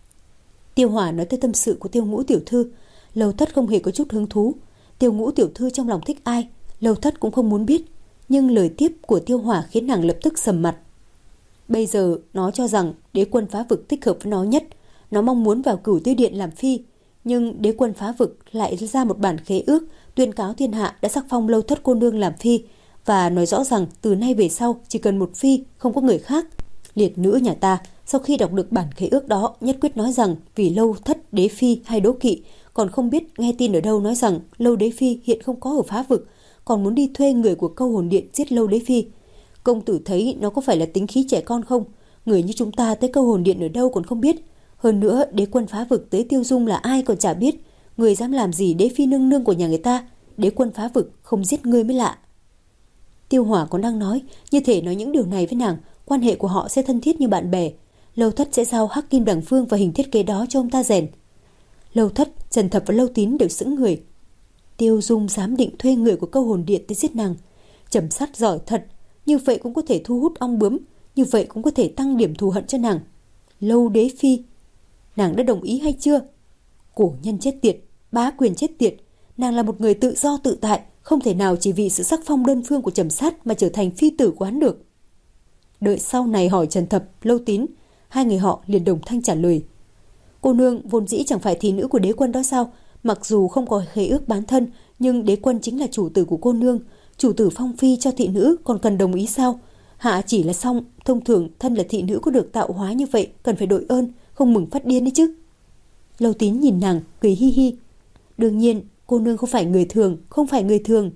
Speaker 1: Tiêu Hỏa nói tới tâm sự của Tiêu Ngũ tiểu thư, Lâu Thất không hề có chút hứng thú. Tiêu Ngũ tiểu thư trong lòng thích ai, Lâu Thất cũng không muốn biết, nhưng lời tiếp của Tiêu Hỏa khiến nàng lập tức sầm mặt. Bây giờ nó cho rằng đế quân phá vực thích hợp với nó nhất, nó mong muốn vào Cửu Tiêu Điện làm phi, nhưng đế quân phá vực lại ra một bản khế ước tuyên cáo thiên hạ đã sắc phong Lâu Thất cô nương làm phi, và nói rõ rằng từ nay về sau chỉ cần một phi, không có người khác. Liệt nữ nhà ta sau khi đọc được bản khế ước đó nhất quyết nói rằng vì Lâu Thất đế phi hay đố kỵ, còn không biết nghe tin ở đâu nói rằng Lâu đế phi hiện không có ở phá vực, còn muốn đi thuê người của Câu Hồn Điện giết Lâu đế phi. Công tử thấy nó có phải là tính khí trẻ con không? Người như chúng ta tới Câu Hồn Điện ở đâu còn không biết. Hơn nữa đế quân phá vực tới Tiêu Dung là ai còn chả biết. Người dám làm gì đế phi nương nương của nhà người ta, đế quân phá vực không giết ngươi mới lạ. Tiêu Hỏa còn đang nói, như thể nói những điều này với nàng, quan hệ của họ sẽ thân thiết như bạn bè. Lâu Thất sẽ giao Hắc Kim Đằng Phương và hình thiết kế đó cho ông ta rèn. Lâu Thất, Trần Thập và Lâu Tín đều sững người. Tiêu Dung dám định thuê người của Câu Hồn Điện tới giết nàng. Trầm sát giỏi thật, như vậy cũng có thể thu hút ong bướm, như vậy cũng có thể tăng điểm thù hận cho nàng. Lâu đế phi, nàng đã đồng ý hay chưa? Cổ nhân chết tiệt, bá quyền chết tiệt. Nàng là một người tự do tự tại, không thể nào chỉ vì sự sắc phong đơn phương của Trầm sát mà trở thành phi tử của hắn được. Đợi sau này hỏi Trần Thập, Lâu Tín, hai người họ liền đồng thanh trả lời. Cô nương vốn dĩ chẳng phải thị nữ của đế quân đó sao? Mặc dù không có khế ước bán thân, nhưng đế quân chính là chủ tử của cô nương. Chủ tử phong phi cho thị nữ còn cần đồng ý sao? Hạ chỉ là xong, thông thường thân là thị nữ có được tạo hóa như vậy cần phải đội ơn, không mừng phát điên đấy chứ. Lâu Tín nhìn nàng, cười hi hi. Đương nhiên, cô nương không phải người thường, không phải người thường.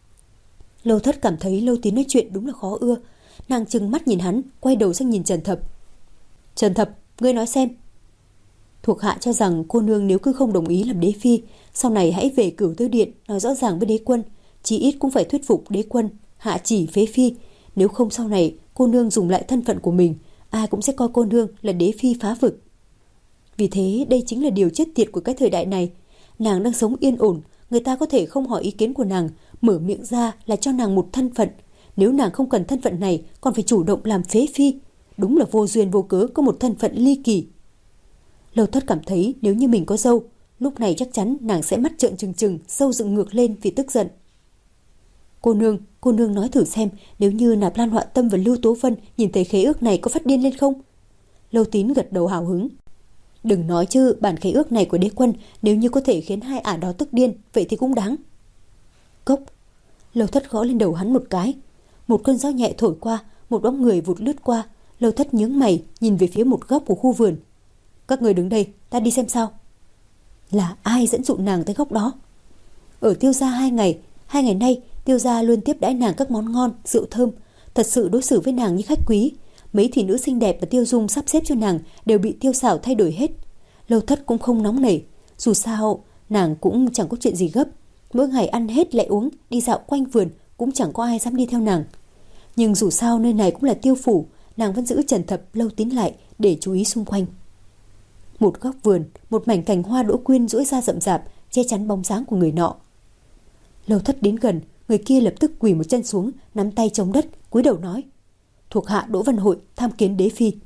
Speaker 1: Lâu Thất cảm thấy Lâu Tín nói chuyện đúng là khó ưa. Nàng trừng mắt nhìn hắn, quay đầu sang nhìn Trần Thập. Trần Thập, ngươi nói xem. Thuộc hạ cho rằng cô nương nếu cứ không đồng ý làm đế phi, sau này hãy về Cửu Tiêu Điện nói rõ ràng với đế quân, chí ít cũng phải thuyết phục đế quân hạ chỉ phế phi, nếu không sau này cô nương dùng lại thân phận của mình, ai cũng sẽ coi cô nương là đế phi phá vực. Vì thế đây chính là điều chết tiệt của cái thời đại này. Nàng đang sống yên ổn, người ta có thể không hỏi ý kiến của nàng, mở miệng ra là cho nàng một thân phận. Nếu nàng không cần thân phận này, còn phải chủ động làm phế phi, đúng là vô duyên vô cớ có một thân phận ly kỳ. Lâu Thất cảm thấy nếu như mình có dâu, lúc này chắc chắn nàng sẽ mắt trợn trừng trừng, râu dựng ngược lên vì tức giận. Cô nương, cô nương nói thử xem, nếu như Nạp Lan Họa Tâm và Lưu Tố Vân nhìn thấy khế ước này có phát điên lên không? Lâu Tín gật đầu hào hứng. Đừng nói chứ, bản khế ước này của đế quân nếu như có thể khiến hai ả đó tức điên, vậy thì cũng đáng. Cốc. Lâu Thất gõ lên đầu hắn một cái. Một cơn gió nhẹ thổi qua, một bóng người vụt lướt qua. Lâu Thất nhướng mày nhìn về phía một góc của khu vườn. Các người đứng đây, ta đi xem sao. Là ai dẫn dụ nàng tới góc đó? Ở Tiêu gia hai ngày, hai ngày nay Tiêu gia luôn tiếp đãi nàng các món ngon, rượu thơm, thật sự đối xử với nàng như khách quý. Mấy thị nữ xinh đẹp và Tiêu Dung sắp xếp cho nàng đều bị Tiêu Xảo thay đổi hết. Lâu Thất cũng không nóng nảy, dù sao nàng cũng chẳng có chuyện gì gấp, mỗi ngày ăn hết lại uống, đi dạo quanh vườn cũng chẳng có ai dám đi theo nàng. Nhưng dù sao nơi này cũng là Tiêu phủ, nàng vẫn giữ Trần Thập, Lâu Tín lại để chú ý xung quanh. Một góc vườn, một mảnh cành hoa đỗ quyên duỗi ra rậm rạp, che chắn bóng dáng của người nọ. Lâu Thất đến gần, người kia lập tức quỳ một chân xuống, nắm tay chống đất, cúi đầu nói: Thuộc hạ Đỗ Văn Hội tham kiến đế phi.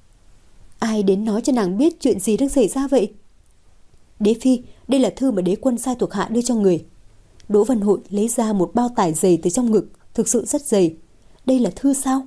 Speaker 1: Ai đến nói cho nàng biết chuyện gì đang xảy ra vậy? Đế phi, đây là thư mà đế quân sai thuộc hạ đưa cho người. Đỗ Văn Hội lấy ra một bao tải dày từ trong ngực, thực sự rất dày. Đây là thư sao?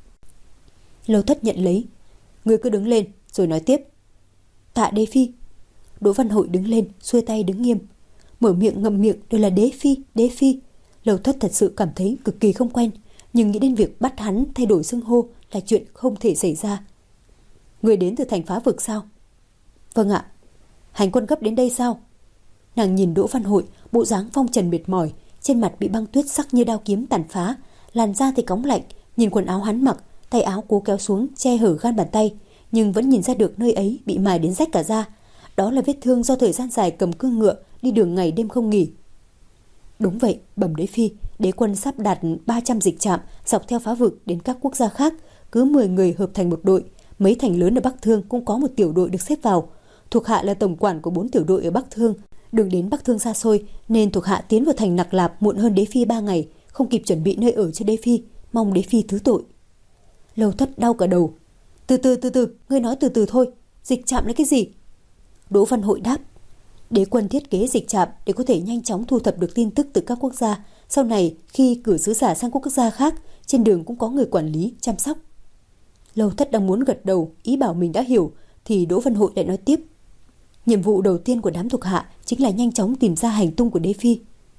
Speaker 1: Lâu Thất nhận lấy. Người cứ đứng lên rồi nói tiếp. Tạ đế phi. Đỗ Văn Hội đứng lên, xuôi tay đứng nghiêm, mở miệng ngậm miệng đều là đế phi, đế phi. Lâu Thất thật sự cảm thấy cực kỳ không quen, nhưng nghĩ đến việc bắt hắn thay đổi xưng hô là chuyện không thể xảy ra. Người đến từ thành Phá Vực sao? Vâng ạ. Hành quân gấp đến đây sao? Nàng nhìn Đỗ Văn Hội, bộ dáng phong trần mệt mỏi, trên mặt bị băng tuyết sắc như đao kiếm tàn phá, làn da thì cóng lạnh, nhìn quần áo hắn mặc, tay áo cố kéo xuống che hở gan bàn tay, nhưng vẫn nhìn ra được nơi ấy bị mài đến rách cả da. Đó là vết thương do thời gian dài cầm cương ngựa, đi đường ngày đêm không nghỉ. Đúng vậy, bẩm đế phi, đế quân sắp đặt ba trăm dịch trạm dọc theo Phá Vực đến các quốc gia khác, cứ mười người hợp thành một đội. Mấy thành lớn ở Bắc Thương cũng có một tiểu đội được xếp vào. Thuộc hạ là tổng quản của bốn tiểu đội ở Bắc Thương. Đường đến Bắc Thương xa xôi nên thuộc hạ tiến vào thành Nặc Lạp muộn hơn đế phi ba ngày, không kịp chuẩn bị nơi ở cho đế phi, mong đế phi thứ tội. Lâu Thất đau cả đầu. Từ từ từ từ, ngươi nói từ từ thôi. Dịch trạm là cái gì? Đỗ Văn Hội đáp. Đế quân thiết kế dịch trạm để có thể nhanh chóng thu thập được tin tức từ các quốc gia. Sau này khi cử sứ giả sang quốc gia khác, trên đường cũng có người quản lý, chăm sóc. Lâu Thất đang muốn gật đầu, ý bảo mình đã hiểu, thì Đỗ Văn Hội lại nói tiếp. Nhiệm vụ đầu tiên của đám thuộc hạ chính là nhanh chóng tìm ra hành tung của đế phi.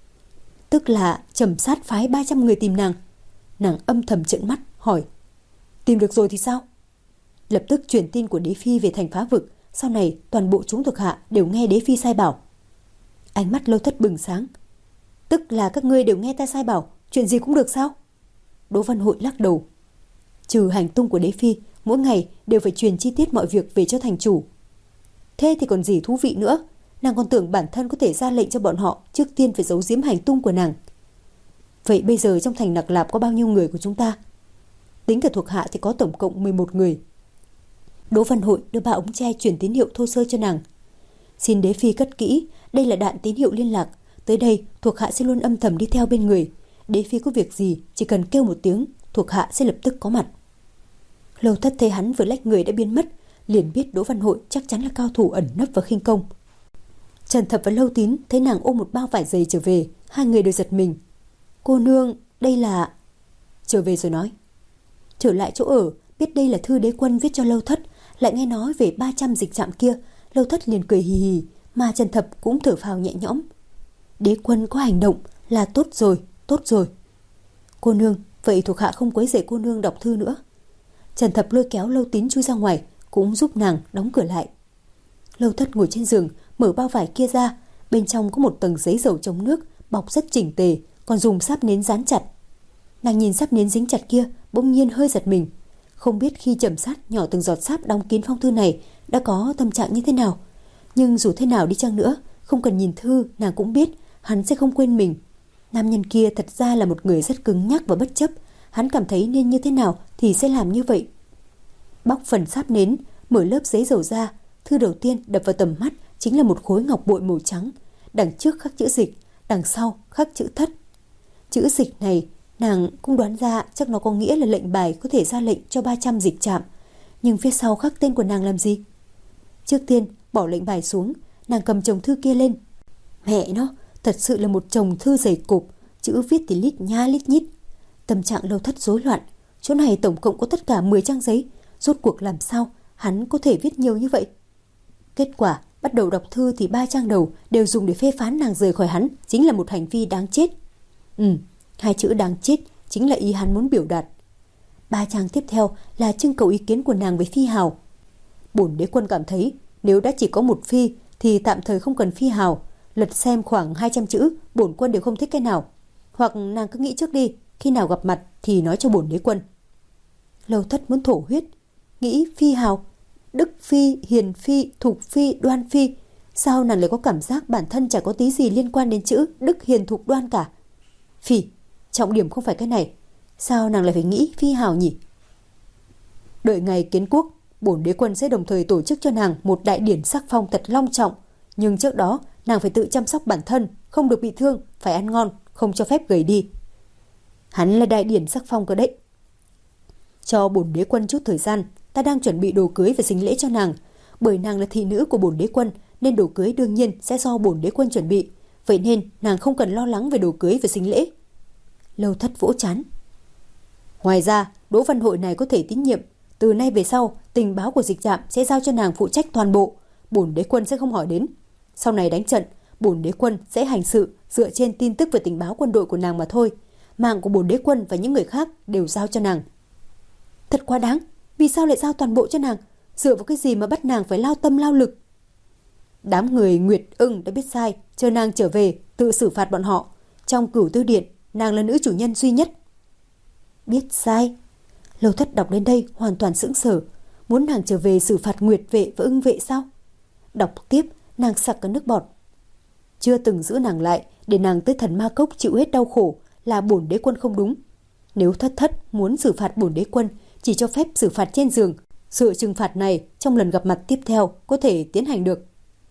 Speaker 1: Tức là Trầm Sát phái ba trăm người tìm nàng. Nàng âm thầm trợn mắt, hỏi. Tìm được rồi thì sao? Lập tức truyền tin của đế phi về thành Phá Vực. Sau này toàn bộ chúng thuộc hạ đều nghe đế phi sai bảo. Ánh mắt Lâu Thất bừng sáng. Tức là các ngươi đều nghe ta sai bảo, chuyện gì cũng được sao? Đỗ Văn Hội lắc đầu. Trừ hành tung của đế phi, mỗi ngày đều phải truyền chi tiết mọi việc về cho thành chủ. Thế thì còn gì thú vị nữa? Nàng còn tưởng bản thân có thể ra lệnh cho bọn họ trước tiên phải giấu giếm hành tung của nàng. Vậy bây giờ trong thành Nặc Lạp có bao nhiêu người của chúng ta? Tính cả thuộc hạ thì có tổng cộng mười một người. Đỗ Văn Hội đưa ba ống tre truyền tín hiệu thô sơ cho nàng. Xin đế phi cất kỹ, đây là đạn tín hiệu liên lạc. Tới đây thuộc hạ sẽ luôn âm thầm đi theo bên người. Đế phi có việc gì chỉ cần kêu một tiếng, thuộc hạ sẽ lập tức có mặt. Lâu Thất thấy hắn vừa lách người đã biến mất, liền biết Đỗ Văn Hội chắc chắn là cao thủ ẩn nấp và khinh công. Trần Thập và Lâu Tín thấy nàng ôm một bao vải dày trở về, hai người đều giật mình. Cô nương, đây là... Trở về rồi nói. Trở lại chỗ ở, biết đây là thư đế quân viết cho Lâu Thất, lại nghe nói về ba trăm dịch trạm kia, Lâu Thất liền cười hì hì, mà Trần Thập cũng thở phào nhẹ nhõm. Đế quân có hành động là tốt rồi, tốt rồi. Cô nương, vậy thuộc hạ không quấy rầy cô nương đọc thư nữa. Trần Thập lôi kéo Lâu Tín chui ra ngoài, cũng giúp nàng đóng cửa lại. Lâu Thất ngồi trên giường, mở bao vải kia ra, bên trong có một tầng giấy dầu chống nước, bọc rất chỉnh tề, còn dùng sáp nến dán chặt. Nàng nhìn sáp nến dính chặt kia, bỗng nhiên hơi giật mình. Không biết khi Trầm Sát nhỏ từng giọt sáp đóng kín phong thư này đã có tâm trạng như thế nào. Nhưng dù thế nào đi chăng nữa, không cần nhìn thư, nàng cũng biết hắn sẽ không quên mình. Nam nhân kia thật ra là một người rất cứng nhắc và bất chấp. Hắn cảm thấy nên như thế nào thì sẽ làm như vậy. Bóc phần sáp nến, mở lớp giấy dầu ra, thư đầu tiên đập vào tầm mắt chính là một khối ngọc bội màu trắng. Đằng trước khắc chữ Dịch, đằng sau khắc chữ Thất. Chữ Dịch này nàng cũng đoán ra chắc nó có nghĩa là lệnh bài có thể ra lệnh cho ba trăm dịch trạm. Nhưng phía sau khắc tên của nàng làm gì? Trước tiên bỏ lệnh bài xuống, nàng cầm chồng thư kia lên. Mẹ nó, thật sự là một chồng thư dày cộp, chữ viết thì lít nha lít nhít. Tâm trạng Lâu Thất rối loạn. Chỗ này tổng cộng có tất cả mười trang giấy, rốt cuộc làm sao hắn có thể viết nhiều như vậy? Kết quả bắt đầu đọc thư thì ba trang đầu đều dùng để phê phán nàng rời khỏi hắn, chính là một hành vi đáng chết. Ừ, hai chữ đáng chết chính là ý hắn muốn biểu đạt. Ba trang tiếp theo là trưng cầu ý kiến của nàng với Phi Hào. Bổn đế quân cảm thấy nếu đã chỉ có một phi thì tạm thời không cần Phi Hào. Lật xem khoảng hai trăm chữ, bổn quân đều không thích cái nào. Hoặc nàng cứ nghĩ trước đi, khi nào gặp mặt thì nói cho bổn đế quân. Lâu Thất muốn thổ huyết. Nghĩ Phi Hào, Đức Phi, Hiền Phi, Thục Phi, Đoan Phi. Sao nàng lại có cảm giác bản thân chả có tí gì liên quan đến chữ Đức, Hiền, Thục, Đoan cả? Phi, trọng điểm không phải cái này. Sao nàng lại phải nghĩ Phi Hào nhỉ? Đợi ngày kiến quốc, bổn đế quân sẽ đồng thời tổ chức cho nàng một đại điển sắc phong thật long trọng. Nhưng trước đó nàng phải tự chăm sóc bản thân, không được bị thương, phải ăn ngon, không cho phép gầy đi. Hắn là đại điển sắc phong cơ đấy. Cho bổn đế quân chút thời gian, ta đang chuẩn bị đồ cưới và sính lễ cho nàng. Bởi nàng là thị nữ của bổn đế quân nên đồ cưới đương nhiên sẽ do bổn đế quân chuẩn bị. Vậy nên nàng không cần lo lắng về đồ cưới và sính lễ. Lâu Thất vỗ trán. Ngoài ra, Đỗ Văn Hội này có thể tín nhiệm. Từ nay về sau, tình báo của Dịch Trạm sẽ giao cho nàng phụ trách toàn bộ. Bổn đế quân sẽ không hỏi đến. Sau này đánh trận, bổn đế quân sẽ hành sự dựa trên tin tức và tình báo quân đội của nàng mà thôi. Mạng của bổn đế quân và những người khác đều giao cho nàng. Thật quá đáng. Vì sao lại giao toàn bộ cho nàng? Dựa vào cái gì mà bắt nàng phải lao tâm lao lực? Đám người Nguyệt Ưng đã biết sai, chờ nàng trở về tự xử phạt bọn họ. Trong Cửu Tư Điện, nàng là nữ chủ nhân duy nhất. Biết sai? Lâu Thất đọc đến đây hoàn toàn sững sờ. Muốn nàng trở về xử phạt Nguyệt vệ và Ưng vệ sao? Đọc tiếp, nàng sặc cả nước bọt. Chưa từng giữ nàng lại để nàng tới Thần Ma Cốc chịu hết đau khổ là bổn đế quân không đúng. Nếu Thất Thất muốn xử phạt bổn đế quân, chỉ cho phép xử phạt trên giường. Sự trừng phạt này trong lần gặp mặt tiếp theo có thể tiến hành được.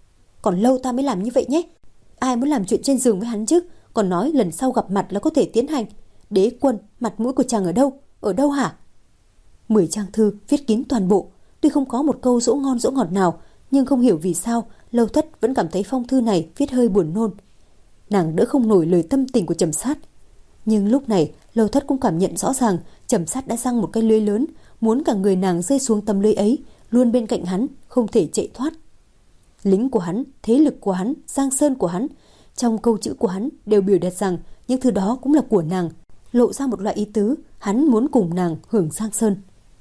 Speaker 1: Còn lâu ta mới làm như vậy nhé. Ai muốn làm chuyện trên giường với hắn chứ? Còn nói lần sau gặp mặt là có thể tiến hành. Đế quân, mặt mũi của chàng ở đâu? Ở đâu hả? Mười trang thư viết kín toàn bộ. Tuy không có một câu dỗ ngon dỗ ngọt nào, nhưng không hiểu vì sao Lâu Thất vẫn cảm thấy phong thư này viết hơi buồn nôn. Nàng đỡ không nổi lời tâm tình của Trầm Sát. Nhưng lúc này Lâu Thất cũng cảm nhận rõ ràng Trầm Sát đã giăng một cái lưới lớn, muốn cả người nàng rơi xuống tấm lưới ấy, luôn bên cạnh hắn, không thể chạy thoát. Lính của hắn, thế lực của hắn, giang sơn của hắn, trong câu chữ của hắn đều biểu đạt rằng những thứ đó cũng là của nàng, lộ ra một loại ý tứ hắn muốn cùng nàng hưởng giang sơn.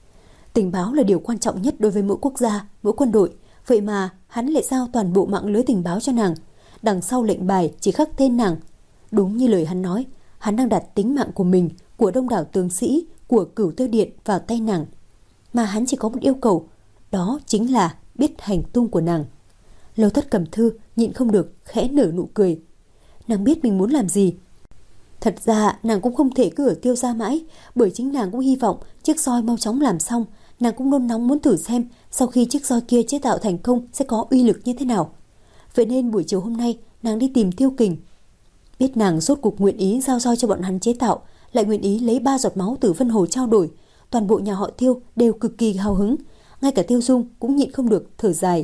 Speaker 1: Tình báo là điều quan trọng nhất đối với mỗi quốc gia, mỗi quân đội, vậy mà hắn lại giao toàn bộ mạng lưới tình báo cho nàng. Đằng sau lệnh bài chỉ khắc tên nàng. Đúng như lời hắn nói, hắn đang đặt tính mạng của mình, của đông đảo tướng sĩ, của Cửu Tư Điện vào tay nàng. Mà hắn chỉ có một yêu cầu, đó chính là biết hành tung của nàng. Lâu Thất cầm thư, nhịn không được, khẽ nở nụ cười. Nàng biết mình muốn làm gì. Thật ra nàng cũng không thể cứ ở Tiêu gia mãi, bởi chính nàng cũng hy vọng chiếc roi mau chóng làm xong. Nàng cũng nôn nóng muốn thử xem sau khi chiếc roi kia chế tạo thành công sẽ có uy lực như thế nào. Vậy nên buổi chiều hôm nay nàng đi tìm Tiêu Kình. Biết nàng rốt cuộc nguyện ý giao roi cho bọn hắn chế tạo, lại nguyện ý lấy ba giọt máu từ Vân Hồ trao đổi, toàn bộ nhà họ Tiêu đều cực kỳ hào hứng. Ngay cả Tiêu Dung cũng nhịn không được thở dài.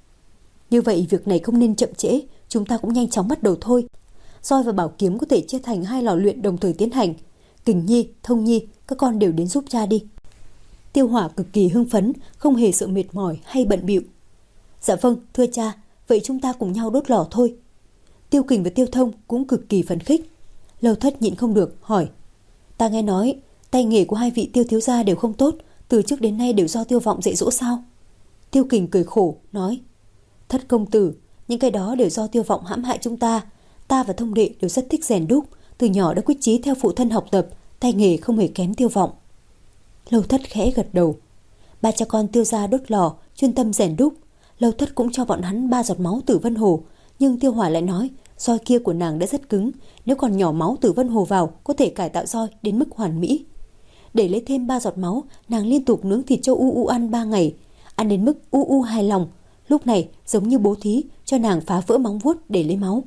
Speaker 1: Như vậy việc này không nên chậm trễ, chúng ta cũng nhanh chóng bắt đầu thôi. Roi và bảo kiếm có thể chia thành hai lò luyện đồng thời tiến hành. Kình Nhi, Thông Nhi, các con đều đến giúp cha đi. Tiêu Hỏa cực kỳ hưng phấn, không hề sợ mệt mỏi hay bận bịu. Dạ vâng, thưa cha, vậy chúng ta cùng nhau đốt lò thôi. Tiêu Kình và Tiêu Thông cũng cực kỳ phấn khích. Lâu Thất nhịn không được hỏi, ta nghe nói tay nghề của hai vị Tiêu thiếu gia đều không tốt, từ trước đến nay đều do Tiêu Vọng dạy dỗ sao? Tiêu Kình cười khổ nói, Thất công tử, những cái đó đều do Tiêu Vọng hãm hại chúng ta. Ta và Thông đệ đều rất thích rèn đúc, từ nhỏ đã quyết chí theo phụ thân học tập, tay nghề không hề kém Tiêu Vọng. Lâu Thất khẽ gật đầu. Ba cha con Tiêu gia đốt lò, chuyên tâm rèn đúc. Lâu Thất cũng cho bọn hắn ba giọt máu từ Vân Hồ, nhưng Tiêu Hỏa lại nói roi kia của nàng đã rất cứng, nếu còn nhỏ máu từ Vân Hồ vào có thể cải tạo roi đến mức hoàn mỹ. Để lấy thêm ba giọt máu, nàng liên tục nướng thịt cho U U ăn ba ngày, ăn đến mức U U hài lòng. Lúc này giống như bố thí cho nàng phá vỡ móng vuốt để lấy máu.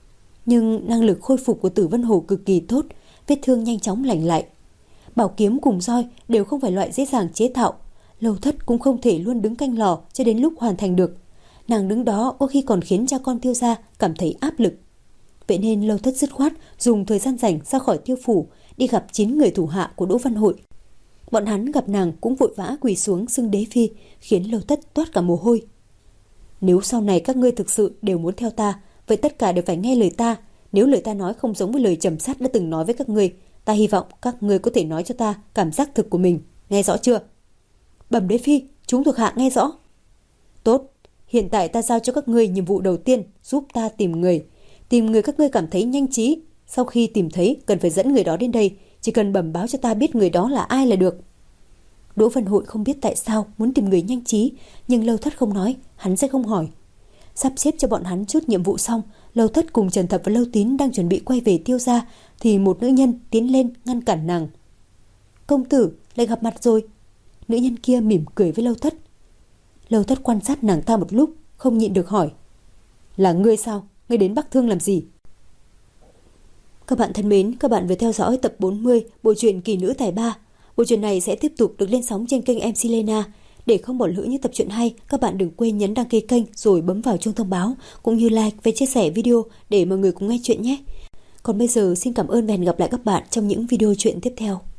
Speaker 1: Nhưng năng lực khôi phục của Tử Vân Hồ cực kỳ tốt, vết thương nhanh chóng lành lại. Bảo kiếm cùng roi đều không phải loại dễ dàng chế tạo. Lâu Thất cũng không thể luôn đứng canh lò cho đến lúc hoàn thành được. Nàng đứng đó có khi còn khiến cha con Tiêu gia cảm thấy áp lực. Vậy nên Lâu Thất dứt khoát dùng thời gian rảnh ra khỏi Tiêu phủ, đi gặp chín người thủ hạ của Đỗ Văn Hội. Bọn hắn gặp nàng cũng vội vã quỳ xuống xưng đế phi, khiến Lâu Thất toát cả mồ hôi. Nếu sau này các ngươi thực sự đều muốn theo ta, vậy tất cả đều phải nghe lời ta. Nếu lời ta nói không giống với lời Trầm Sát đã từng nói với các ngươi, ta hy vọng các ngươi có thể nói cho ta cảm giác thực của mình, nghe rõ chưa? Bẩm đế phi, chúng thuộc hạ nghe rõ. Tốt, hiện tại ta giao cho các ngươi nhiệm vụ đầu tiên, giúp ta tìm người. Tìm người các ngươi cảm thấy nhanh trí. Sau khi tìm thấy, cần phải dẫn người đó đến đây. Chỉ cần bẩm báo cho ta biết người đó là ai là được. Đỗ Văn Hội không biết tại sao muốn tìm người nhanh trí, nhưng Lâu Thất không nói, hắn sẽ không hỏi. Sắp xếp cho bọn hắn chút nhiệm vụ xong, Lâu Thất cùng Trần Thập và Lâu Tín đang chuẩn bị quay về Tiêu gia, thì một nữ nhân tiến lên ngăn cản nàng. Công tử, lại gặp mặt rồi. Nữ nhân kia mỉm cười với Lâu Thất. Lâu Thất quan sát nàng ta một lúc, không nhịn được hỏi. Là ngươi sao? Ngươi đến Bắc Thương làm gì? Các bạn thân mến, các bạn vừa theo dõi tập bốn mươi bộ truyện Kỳ Nữ Tài Ba. Bộ truyện này sẽ tiếp tục được lên sóng trên kênh em xê Lena. Để không bỏ lỡ những tập truyện hay, các bạn đừng quên nhấn đăng ký kênh rồi bấm vào chuông thông báo, cũng như like và chia sẻ video để mọi người cùng nghe chuyện nhé. Còn bây giờ xin cảm ơn và hẹn gặp lại các bạn trong những video truyện tiếp theo.